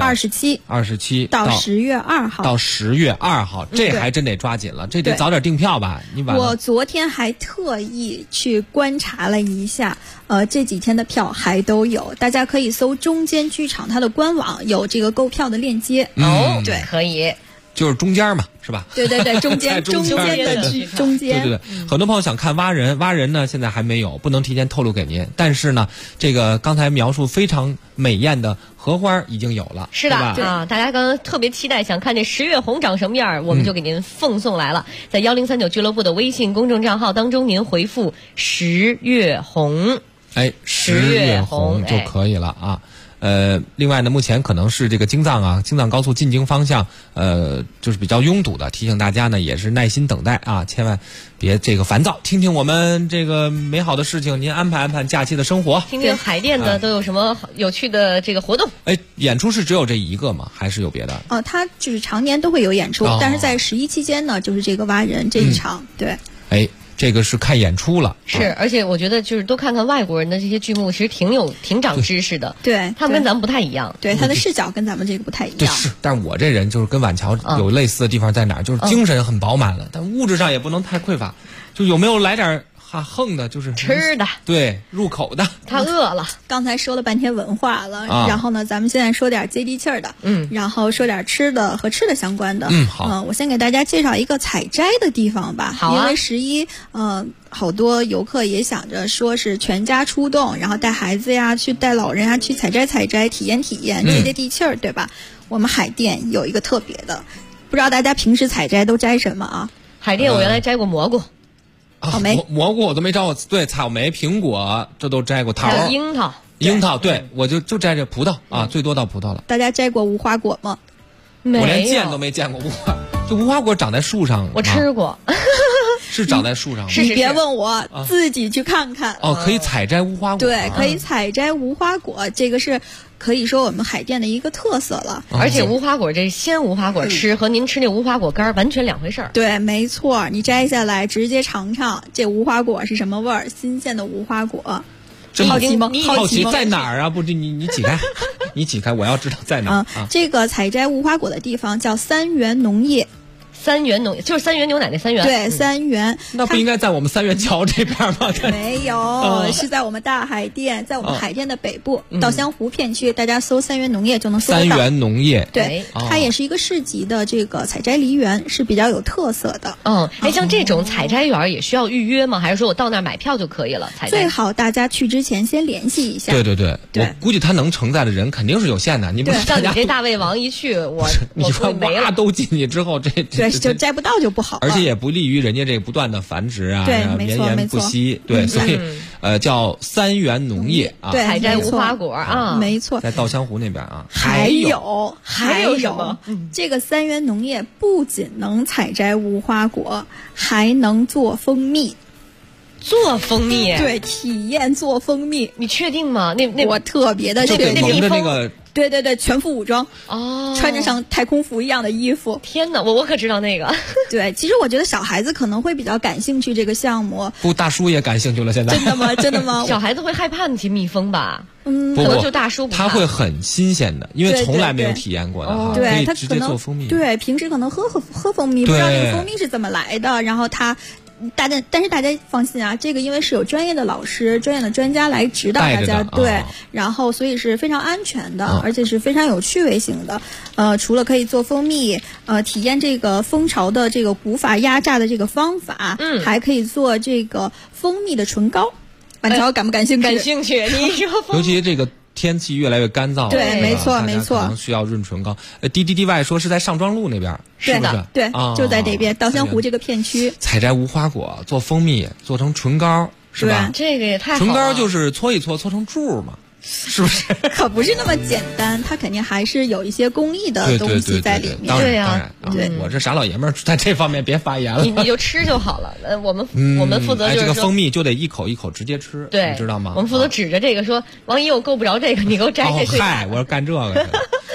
27 到10月2号。 到10月2号，这还真得抓紧了，这得早点订票吧？你晚了。 我昨天还特意去观察了一下，这几天的票还都有，大家可以搜中间剧场它的官网有这个购票的链接。 对，可以。 就是中间嘛，是吧？ 对，中间的中间。 对，很多朋友想看蛙人呢，现在还没有，不能提前透露给您。但是呢，这个刚才描述非常美艳的荷花已经有了， 是的啊！大家刚刚特别期待想看这10月红长什么样，我们就给您奉送来了，在1039俱乐部的微信公众账号当中，您回复10月红， 哎，10月红就可以了啊。另外呢，目前可能是这个京藏高速进京方向，就是比较拥堵的，提醒大家呢也是耐心等待啊，千万别这个烦躁，听听我们这个美好的事情，您安排假期的生活， 听听海淀的都有什么有趣的这个活动。 哎，演出是只有这一个吗？还是有别的？ 它就是常年都会有演出，但是在11期间呢，就是这个蛙人这一场，对。 哎。这个是看演出了， 是，而且我觉得就是多看看外国人的这些剧目，其实挺长知识的。 对， 他们跟咱们不太一样， 对，他的视角跟咱们这个不太一样。 对，是，但是我这人就是跟晚桥有类似的地方在哪儿，就是精神很饱满了，但物质上也不能太匮乏，就有没有来点横的，就是吃的， 对，入口的。 他饿了。 刚才说了半天文化了，然后呢，咱们现在说点接地气儿的，然后说点吃的和吃的相关的。 好。 我先给大家介绍一个采摘的地方吧。 好啊。 因为11，好多游客也想着说是全家出动，然后带孩子呀，去带老人呀，去采摘，体验，接地气儿，对吧？我们海淀有一个特别的，不知道大家平时采摘都摘什么啊？ 海淀我原来摘过蘑菇。 草莓、 蘑菇我都没摘过，对，草莓、苹果这都摘过，桃、 樱桃， 对，我就摘这葡萄啊，最多到葡萄了。 大家摘过无花果吗？ 没有， 我连见都没见过无花，就无花果长在树上。 我吃过， 是长在树上。 你别问我，自己去看看。 可以采摘无花果。 对，可以采摘无花果，这个是可以说我们海淀的一个特色了。 而且无花果这鲜无花果吃和您吃那无花果干完全两回事儿。 对，没错，你摘下来直接尝尝这无花果是什么味儿，新鲜的无花果。好奇吗？ 好奇在哪儿啊？不，你挤开，你挤开，我要知道在哪儿。 这个采摘无花果的地方叫三元农业。 三元农就是三元牛奶那三元。 对，三元。 那不应该在我们三元桥这边吗？ 没有，是在我们大海淀，在我们海淀的北部稻香湖片区，大家搜三元农业就能搜到。 三元农业。 对，它也是一个市级的这个采摘梨园，是比较有特色的。 像这种采摘园也需要预约吗？还是说我到那儿买票就可以了？ 最好大家去之前先联系一下。 对，我估计它能承载的人肯定是有限的。你不像你这大胃王一去， 你说哇都进去之后， 对就摘不到就不好了， 而且也不利于人家这个不断的繁殖啊， 对， 绵延不息。对，所以叫三元农业啊， 对， 采摘无花果啊， 没错， 在稻香湖那边啊。 还有什么？ 这个三元农业不仅能采摘无花果，还能做蜂蜜。 做蜂蜜？ 对，体验做蜂蜜。 你确定吗？那我特别的确定。 那蜜蜂。 对，全副武装穿着像太空服一样的衣服。 天哪，我可知道那个。 对，其实我觉得小孩子可能会比较感兴趣这个项目。 不，大叔也感兴趣了。现在真的吗？ 小孩子会害怕那些蜜蜂吧？ 可能就大叔不怕。 他会很新鲜的，因为从来没有体验过的哈。 对， 他直接做蜂蜜。 对，平时可能喝蜂蜜，不知道那个蜂蜜是怎么来的，然后他。但是大家放心啊，这个因为是有专业的老师、专业的专家来指导大家，对，然后所以是非常安全的，而且是非常有趣味性的。除了可以做蜂蜜，体验这个蜂巢的这个古法压榨的这个方法，还可以做这个蜂蜜的唇膏。板桥感不感兴趣？ 感兴趣，你说尤其这个。天气越来越干燥， 对，没错， 可能需要润唇膏。DDDY 说是在上庄路那边，是不是？ 对，就在这边稻香湖这个片区。 采摘无花果，做蜂蜜，做成唇膏，是吧？ 这个也太好了。 唇膏就是搓一搓，搓成柱嘛。是不是？ 可不是那么简单，它肯定还是有一些工艺的东西在里面。 对呀，对，我这傻老爷们儿在这方面别发言了。 你就吃就好了。我们负责就是这个蜂蜜就得一口一口直接吃， 对， 你知道吗？ 我们负责指着这个说，王姨我够不着这个，你给我摘这。 嗨，我要干这个。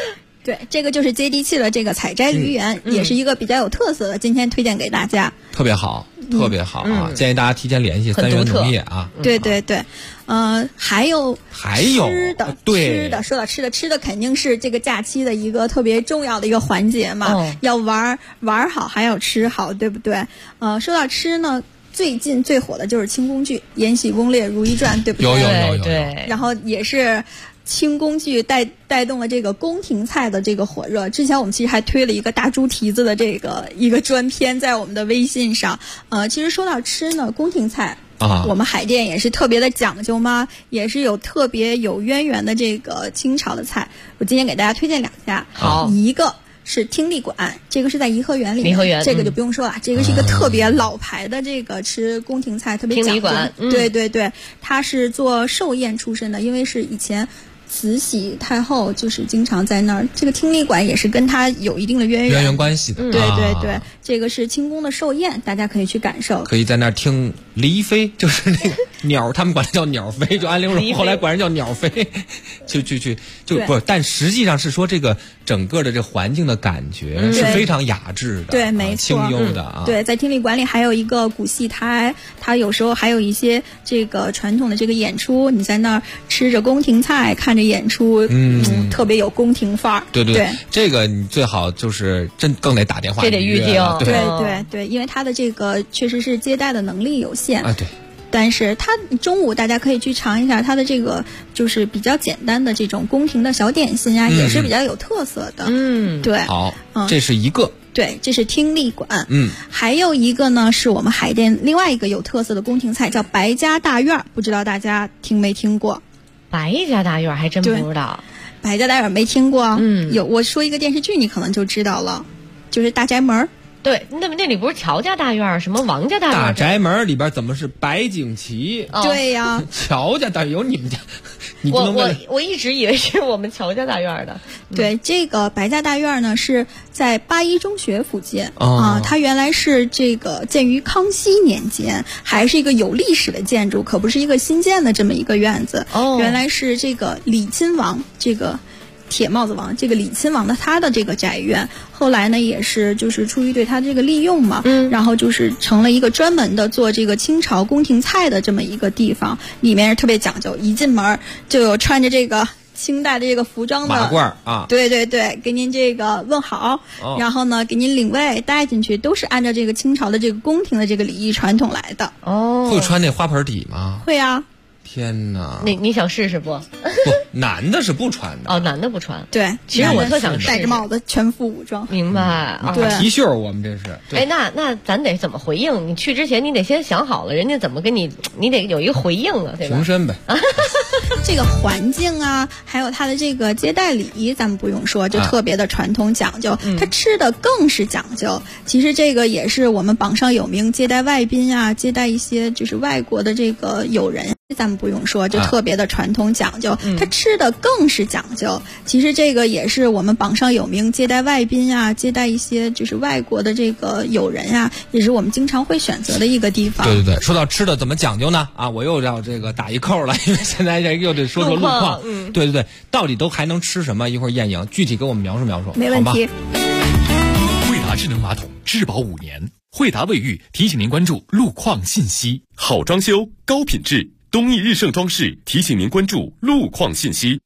对，这个就是接地气的这个采摘鱼园，也是一个比较有特色的，今天推荐给大家。 特别好，特别好啊！建议大家提前联系三元农业啊。 对对对，还有吃的， 对， 说到吃的肯定是这个假期的一个特别重要的一个环节嘛，要玩好，还要吃好，对不对？说到吃呢，最近最火的就是清宫剧《延禧攻略》《如懿传》，对不对？ 有。 对。然后也是清宫剧带动了这个宫廷菜的这个火热。之前我们其实还推了一个大猪蹄子的这个一个专篇在我们的微信上。其实说到吃呢，宫廷菜我们海淀也是特别的讲究嘛，也是有特别有渊源的这个清朝的菜。我今天给大家推荐2家，一个是听力馆，这个是在颐和园里面，这个就不用说了，这个是一个特别老牌的这个吃宫廷菜特别讲究。听力馆，对对对，他是做寿宴出身的，因为是以前慈禧太后就是经常在那儿，这个听力馆也是跟他有一定的渊源关系的。 对对对，这个是清宫的寿宴，大家可以去感受。 可以在那儿听梨飞，就是那个鸟，他们管它叫鸟飞，就安陵容后来管人叫鸟飞，就不，但实际上是说这个整个的这环境的感觉是非常雅致的， 对，没错， 清幽的啊。 对，在听力馆里还有一个古戏台，它有时候还有一些这个传统的这个演出，你在那儿吃着宫廷菜，看着演出，特别有宫廷范儿。 对对对，这个你最好就是更得打电话， 这得预定。 对对对，因为它的这个确实是接待的能力有限啊，对。 但是它中午大家可以去尝一下它的这个就是比较简单的这种宫廷的小点心呀，也是比较有特色的。对。 好，这是一个。 对，这是听力馆。还有一个呢，是我们海淀另外一个有特色的宫廷菜，叫白家大院，不知道大家听没听过？ 白家大院还真不知道。 白家大院没听过？有，我说一个电视剧，你可能就知道了，就是《大宅门》。 对，那里不是乔家大院，什么王家大院？ 大宅门里边怎么是白景琦？ 对呀， 乔家大院有你们家，你不能我一直以为是我们乔家大院的。 对，这个白家大院呢是在八一中学附近啊，它原来是这个建于康熙年间，还是一个有历史的建筑，可不是一个新建的这么一个院子。原来是这个李亲王这个。铁帽子王这个李亲王的他的这个宅院，后来呢也是就是出于对他这个利用嘛，然后就是成了一个专门的做这个清朝宫廷菜的这么一个地方，里面是特别讲究，一进门就有穿着这个清代的这个服装的马褂啊， 对对对，给您这个问好，然后呢给您领位带进去，都是按照这个清朝的这个宫廷的这个礼仪传统来的。 会穿那花盆底吗？ 会啊。 天哪！ 你想试试不？ 不，男的是不穿的。 男的不穿。 对， 其实我特想戴着帽子，全副武装。 明白。 对 ，T 恤我们这是。 哎，那咱得怎么回应？你去之前你得先想好了，人家怎么跟你得有一个回应啊，对吧？ 平身呗。 这个环境啊，还有他的这个接待礼仪，咱们不用说，就特别的传统讲究。他吃的更是讲究。其实这个也是我们榜上有名，接待外宾啊，接待一些就是外国的这个友人。咱们不用说，就特别的传统讲究。他吃的更是讲究。其实这个也是我们榜上有名，接待外宾啊，接待一些就是外国的这个友人啊，也是我们经常会选择的一个地方。 对对对，说到吃的怎么讲究呢？我又要这个打一扣了，因为现在又得说路况。对对对，到底都还能吃什么？一会儿艳颖具体给我们描述描述。 没问题。 惠达智能马桶质保5年，惠达卫浴提醒您关注路况信息。 好装修，高品质。东义日盛装饰提醒您关注路况信息。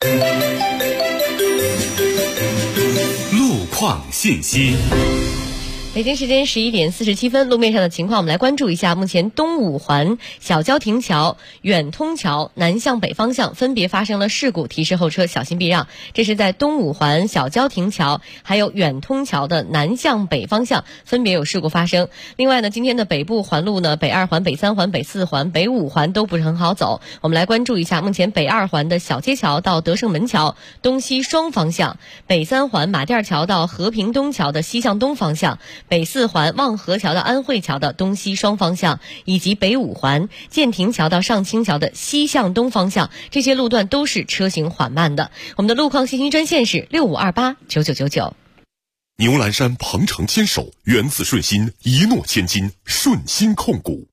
路况信息。 北京时间11点47分，路面上的情况我们来关注一下。目前东五环小交亭桥、远通桥南向北方向分别发生了事故，提示后车小心避让。这是在东五环小交亭桥还有远通桥的南向北方向分别有事故发生。另外呢，今天的北部环路呢，北2环、北3环、北4环、北5环都不是很好走。我们来关注一下，目前北2环的小街桥到德胜门桥东西双方向，北3环马甸桥到和平东桥的西向东方向，北4环望河桥到安慧桥的东西双方向，以及北5环建亭桥到上清桥的西向东方向，这些路段都是车行缓慢的。我们的路况信息专线是65289999。 牛栏山鹏程坚守，源自顺心，一诺千金，顺心控股。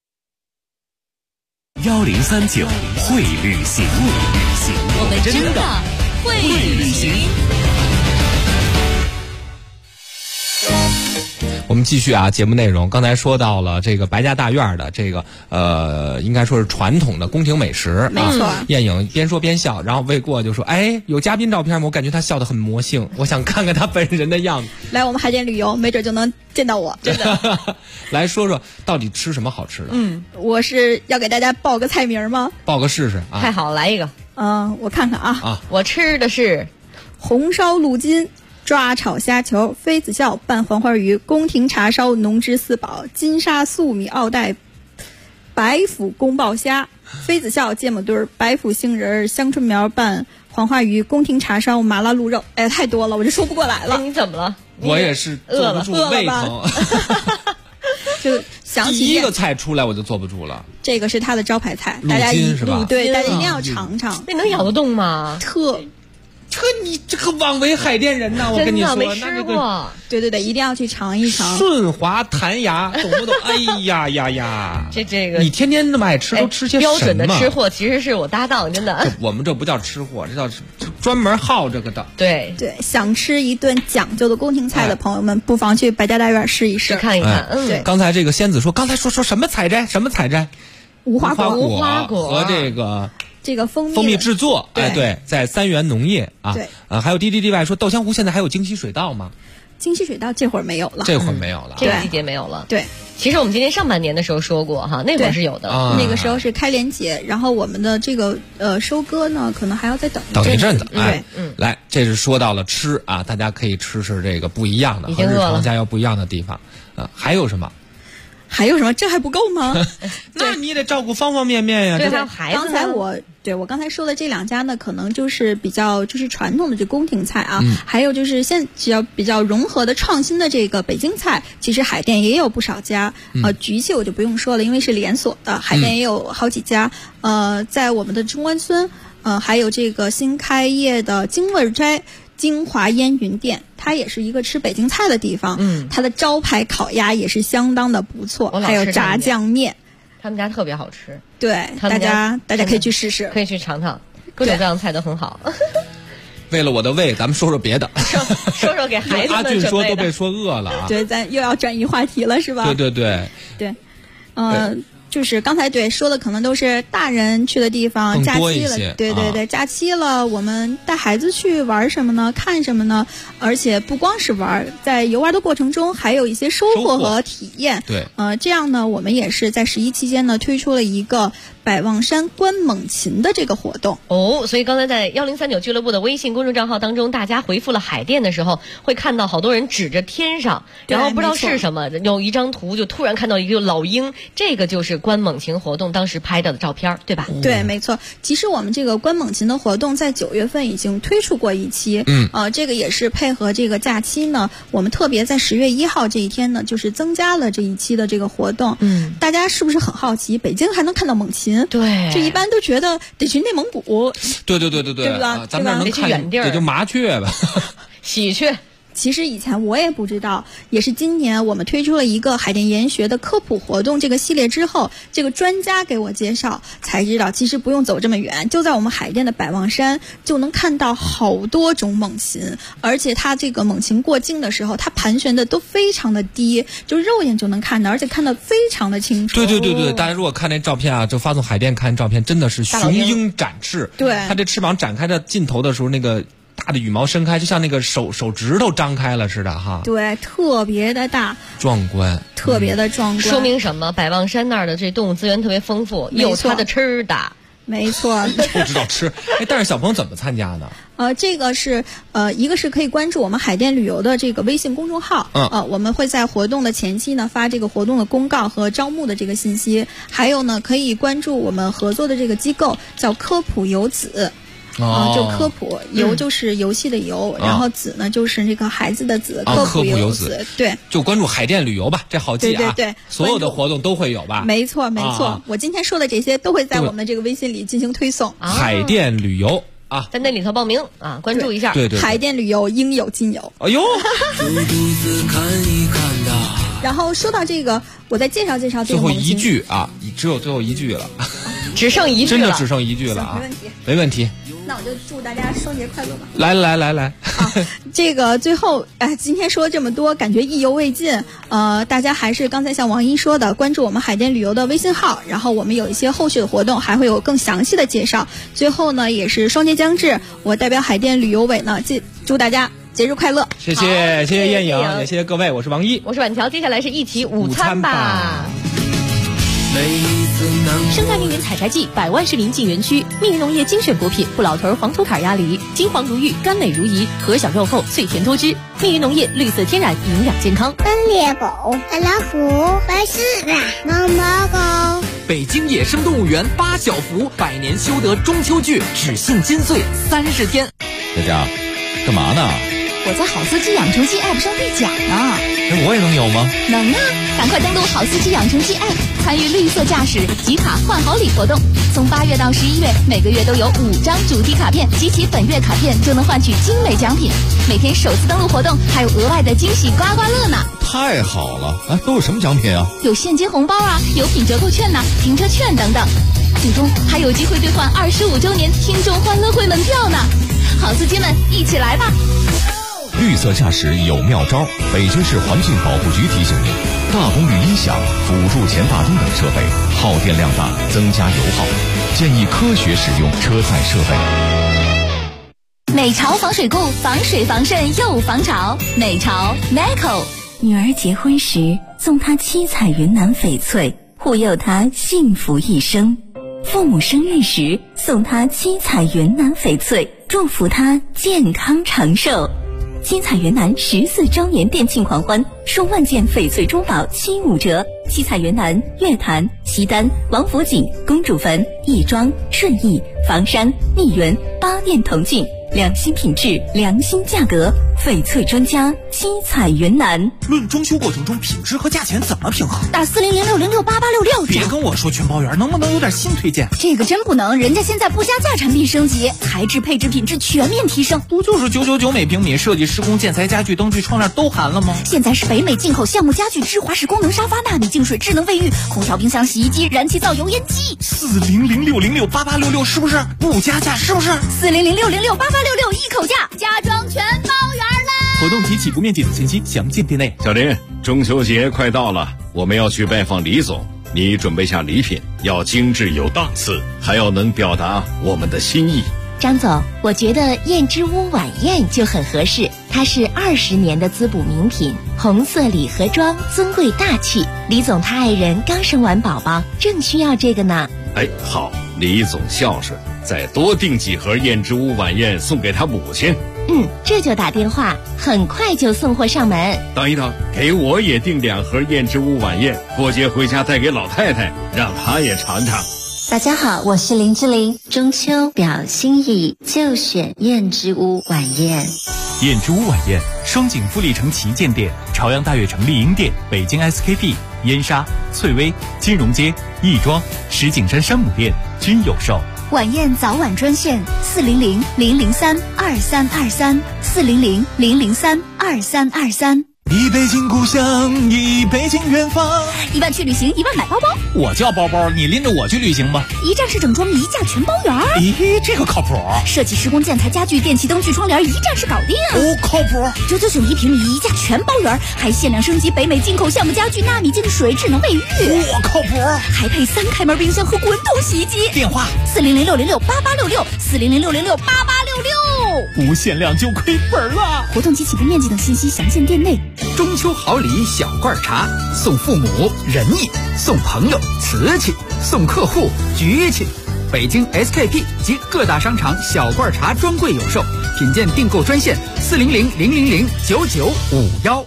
1039会旅行， 我们真的会旅行。 我们继续啊，节目内容。刚才说到了这个白家大院的这个应该说是传统的宫廷美食。 没错。 燕颖边说边笑，然后魏过就说：“哎，有嘉宾照片吗？我感觉他笑得很魔性，我想看看他本人的样子。” 来我们海淀旅游，没准就能见到我，真的。 来说说到底吃什么好吃的？ 我是要给大家报个菜名吗？ 报个试试啊！ 太好，来一个。 我看看啊， 我吃的是红烧鹿筋、抓炒虾球、妃子笑拌黄花鱼、宫廷茶烧浓汁四宝、金沙素米奥黛、白府宫爆虾、妃子笑芥末墩儿、白府杏仁香椿苗拌黄花鱼、宫廷茶烧麻辣鹿肉。哎，太多了，我就说不过来了。 你怎么了？ 我也是坐不住，胃疼。 就想起第一个菜出来我就坐不住了。 这个是它的招牌菜， 大家是吧？ 对，大家一定要尝尝。 那能咬得动吗？ 你这个枉为海淀人呐！我跟你说， 没吃过。 对，一定要去尝一尝。 顺滑弹牙，懂不懂？哎呀呀！ 这个你天天那么爱吃，都吃些什么？ 标准的吃货其实是我搭档，真的。 我们这不叫吃货，这叫专门好这个的。 对， 想吃一顿讲究的宫廷菜的朋友们，不妨去白家大院试一试， 看一看。 对。 刚才这个仙子说，刚才说什么采摘？什么采摘？ 无花果和这个蜂蜜制作。对，在三元农业啊。 对。 还有DDDY说，稻香湖现在还有京西水稻吗？ 京西水稻这会儿没有了， 这会儿没有了， 这个季节没有了。 对， 其实我们今年上半年的时候说过哈，那会儿是有的。 那个时候是开镰节，然后我们的这个收割呢，可能还要再等一阵子。 对， 来，这是说到了吃啊，大家可以吃这个不一样的，和日常家要不一样的地方。还有什么？ 这还不够吗？ 那你得照顾方方面面呀。 对，还有孩子。 我刚才说的这两家呢，可能就是比较传统的这宫廷菜啊，还有就是比较融合的创新的这个北京菜，其实海淀也有不少家。局气我就不用说了，因为是连锁的，海淀也有好几家。在我们的中关村，还有这个新开业的京味斋金华烟云店，它也是一个吃北京菜的地方。它的招牌烤鸭也是相当的不错，还有炸酱面， 他们家特别好吃。 对，大家可以去试试， 可以去尝尝，各种各样的菜都很好。 为了我的胃，咱们说说别的。 说说给孩子们阿俊说都被说饿了啊。 对，咱又要转移话题了，是吧？ 对。 就是刚才说的可能都是大人去的地方，假期了，对，假期了，我们带孩子去玩什么呢？看什么呢？而且不光是玩，在游玩的过程中还有一些收获和体验。 对， 这样呢，我们也是在11期间呢推出了一个百望山观猛禽的这个活动。 所以刚才在1039俱乐部的微信公众账号当中，大家回复了海淀的时候，会看到好多人指着天上，然后不知道是什么，有一张图就突然看到一个老鹰，这个就是观猛禽活动当时拍到的照片，对吧？ 对，没错。其实我们这个观猛禽的活动在9月份已经推出过一期，这个也是配合这个假期呢，我们特别在10月1号这一天呢，就是增加了这一期的这个活动。大家是不是很好奇，北京还能看到猛禽？ 对， 这一般都觉得得去内蒙古。 对， 对吧？ 咱们能看远地儿， 也就麻雀吧， 喜鹊。 其实以前我也不知道，也是今年我们推出了一个海淀研学的科普活动这个系列之后，这个专家给我介绍才知道，其实不用走这么远，就在我们海淀的百望山就能看到好多种猛禽，而且它这个猛禽过境的时候，它盘旋的都非常的低，就肉眼就能看到，而且看得非常的清楚。 对，大家如果看那照片啊，就发送海淀看照片，真的是雄鹰展翅。 对， 它这翅膀展开的尽头的时候，那个大的羽毛伸开，就像那个手指头张开了似的哈。 对，特别的大， 壮观， 特别的壮观。 说明什么？百望山那儿的这动物资源特别丰富，有它的吃的。 没错， 不知道吃。但是小朋友怎么参加呢？ 这个是一个是可以关注我们海淀旅游的这个微信公众号，我们会在活动的前期呢发这个活动的公告和招募的这个信息，还有呢可以关注我们合作的这个机构叫科普游子。就科普，游就是游戏的游，然后子呢就是那个孩子的子，科普游子。对， 就关注海淀旅游吧，这好记啊。 对， 所有的活动都会有吧？ 没错。我今天说的这些都会在我们的这个微信里进行推送。 海淀旅游啊， 在那里头报名啊，关注一下。 对， 海淀旅游应有尽有。 哎呦， 然后说到这个，我再介绍这个。 最后一句啊，只有最后一句了。 只剩一句了， 真的只剩一句了啊！没问题。 那我就祝大家双节快乐吧。 来， 这个最后，今天说这么多，感觉意犹未尽。大家还是刚才像王一说的，关注我们海淀旅游的微信号，然后我们有一些后续的活动，还会有更详细的介绍。最后呢，也是双节将至，我代表海淀旅游委呢，祝大家节日快乐。 谢谢艳颖，也谢谢各位，我是王一， 我是婉乔，接下来是一起午餐吧。 生态命运采摘季，100万市民进园区。命运农业精选果品：不老头黄土坎鸭梨，金黄如玉，甘美如饴，核小肉厚，脆甜多汁。命运农业绿色天然，营养健康。 猎狗、老虎、白狮子、毛毛狗。 北京野生动物园8小福100年修得中秋剧，只信金穗30天。 佳佳，干嘛呢？ 我在好司机养成记 App 上兑奖呢。 我也能有吗？ 能啊！赶快登录好司机养成记 App， 参与绿色驾驶集卡换好礼活动。从8月到11月，每个月都有5张主题卡片，集齐本月卡片就能换取精美奖品。每天首次登录活动还有额外的惊喜刮刮乐呢！ 太好了！都有什么奖品啊？ 有现金红包啊，有品折扣券停车券等等。最终还有机会兑换25周年听众欢乐会门票呢！好司机们，一起来吧！ 绿色驾驶有妙招，北京市环境保护局提醒您：大功率音响、辅助前大灯等设备耗电量大，增加油耗，建议科学使用车载设备。 美潮防水固，防水防渗又防潮。美潮 Meco。 女儿结婚时送她七彩云南翡翠，护佑她幸福一生；父母生日时送她七彩云南翡翠，祝福她健康长寿。七彩云南14周年店庆狂欢，数万件翡翠珠宝75折。七彩云南、月坛、西单、王府井、公主坟、亦庄、顺义、房山、蜜源8店同庆，良心品质，良心价格，翡翠专家七彩云南。 论装修过程中品质和价钱怎么平衡？ 打4006068866。 别跟我说全包圆，能不能有点新推荐？ 这个真不能，人家现在不加价产品升级，材质配置品质全面提升。 不就是999每平米，设计施工建材家具灯具窗帘都含了吗？ 现在是北美进口项目家具，芝华士功能沙发，纳米净水智能卫浴，空调冰箱洗衣机，燃气灶油烟机。 4006068866是不是？不加价是不是 ？4006068866一口价，家装全包圆啦！ 活动及起步面积等信息详见店内。 小林，中秋节快到了，我们要去拜访李总，你准备下礼品，要精致有档次，还要能表达我们的心意。 张总，我觉得燕之屋晚宴就很合适，它是20年的滋补名品，红色礼盒装，尊贵大气。李总他爱人刚生完宝宝，正需要这个呢。 好，李总孝顺，再多订几盒燕之屋晚宴送给他母亲。 这就打电话，很快就送货上门。 等一等，给我也订2盒燕之屋晚宴，过节回家带给老太太，让她也尝尝。 大家好，我是林志玲。中秋表心意，就选燕之屋晚宴。 燕之屋晚宴，双井富力城旗舰店、朝阳大悦城丽婴店、北京 SKP、燕莎、翠微、金融街、亦庄、石景山山姆店均有售。 晚宴早晚专线400-003-2323，400-003-2323。 一北京故乡，一北京远方。 1万去旅行，1万买包包。 我叫包包，你拎着我去旅行吧。 一站式整装，一价全包圆。 咦，这个靠谱。 设计施工建材家具电器灯具窗帘一站式搞定。 靠谱。 999一平米，一价全包圆，还限量升级北美进口项目家具，纳米净水智能卫浴。 靠谱。 还配3开门冰箱和滚筒洗衣机。 电话 400668866，400668866。 不限量就亏本了。 活动及起步面积等信息详见店内。 中秋好礼小罐茶，送父母仁义，送朋友瓷器，送客户局气。北京 SKP 及各大商场小罐茶专柜有售，品鉴订购专线400-000-9951。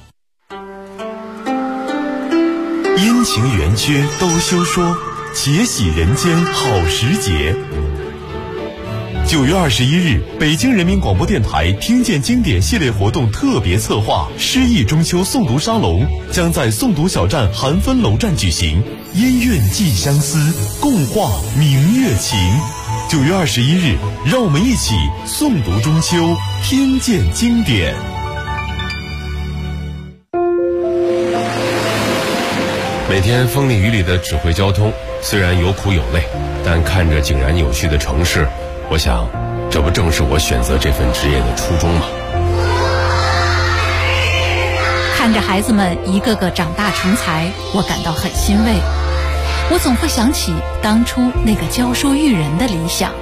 阴晴圆缺都休说，且喜人间好时节。9月21日，北京人民广播电台听见经典系列活动特别策划诗意中秋诵读沙龙将在诵读小站韩芬楼站举行，音韵寄相思，共话明月情。9月21日，让我们一起诵读中秋，听见经典。 每天风里雨里的指挥交通，虽然有苦有累，但看着井然有序的城市，我想，这不正是我选择这份职业的初衷吗？ 看着孩子们一个个长大成才，我感到很欣慰。我总会想起当初那个教书育人的理想。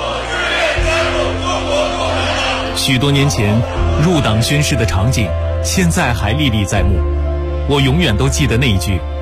许多年前入党宣誓的场景，现在还历历在目。我永远都记得那一句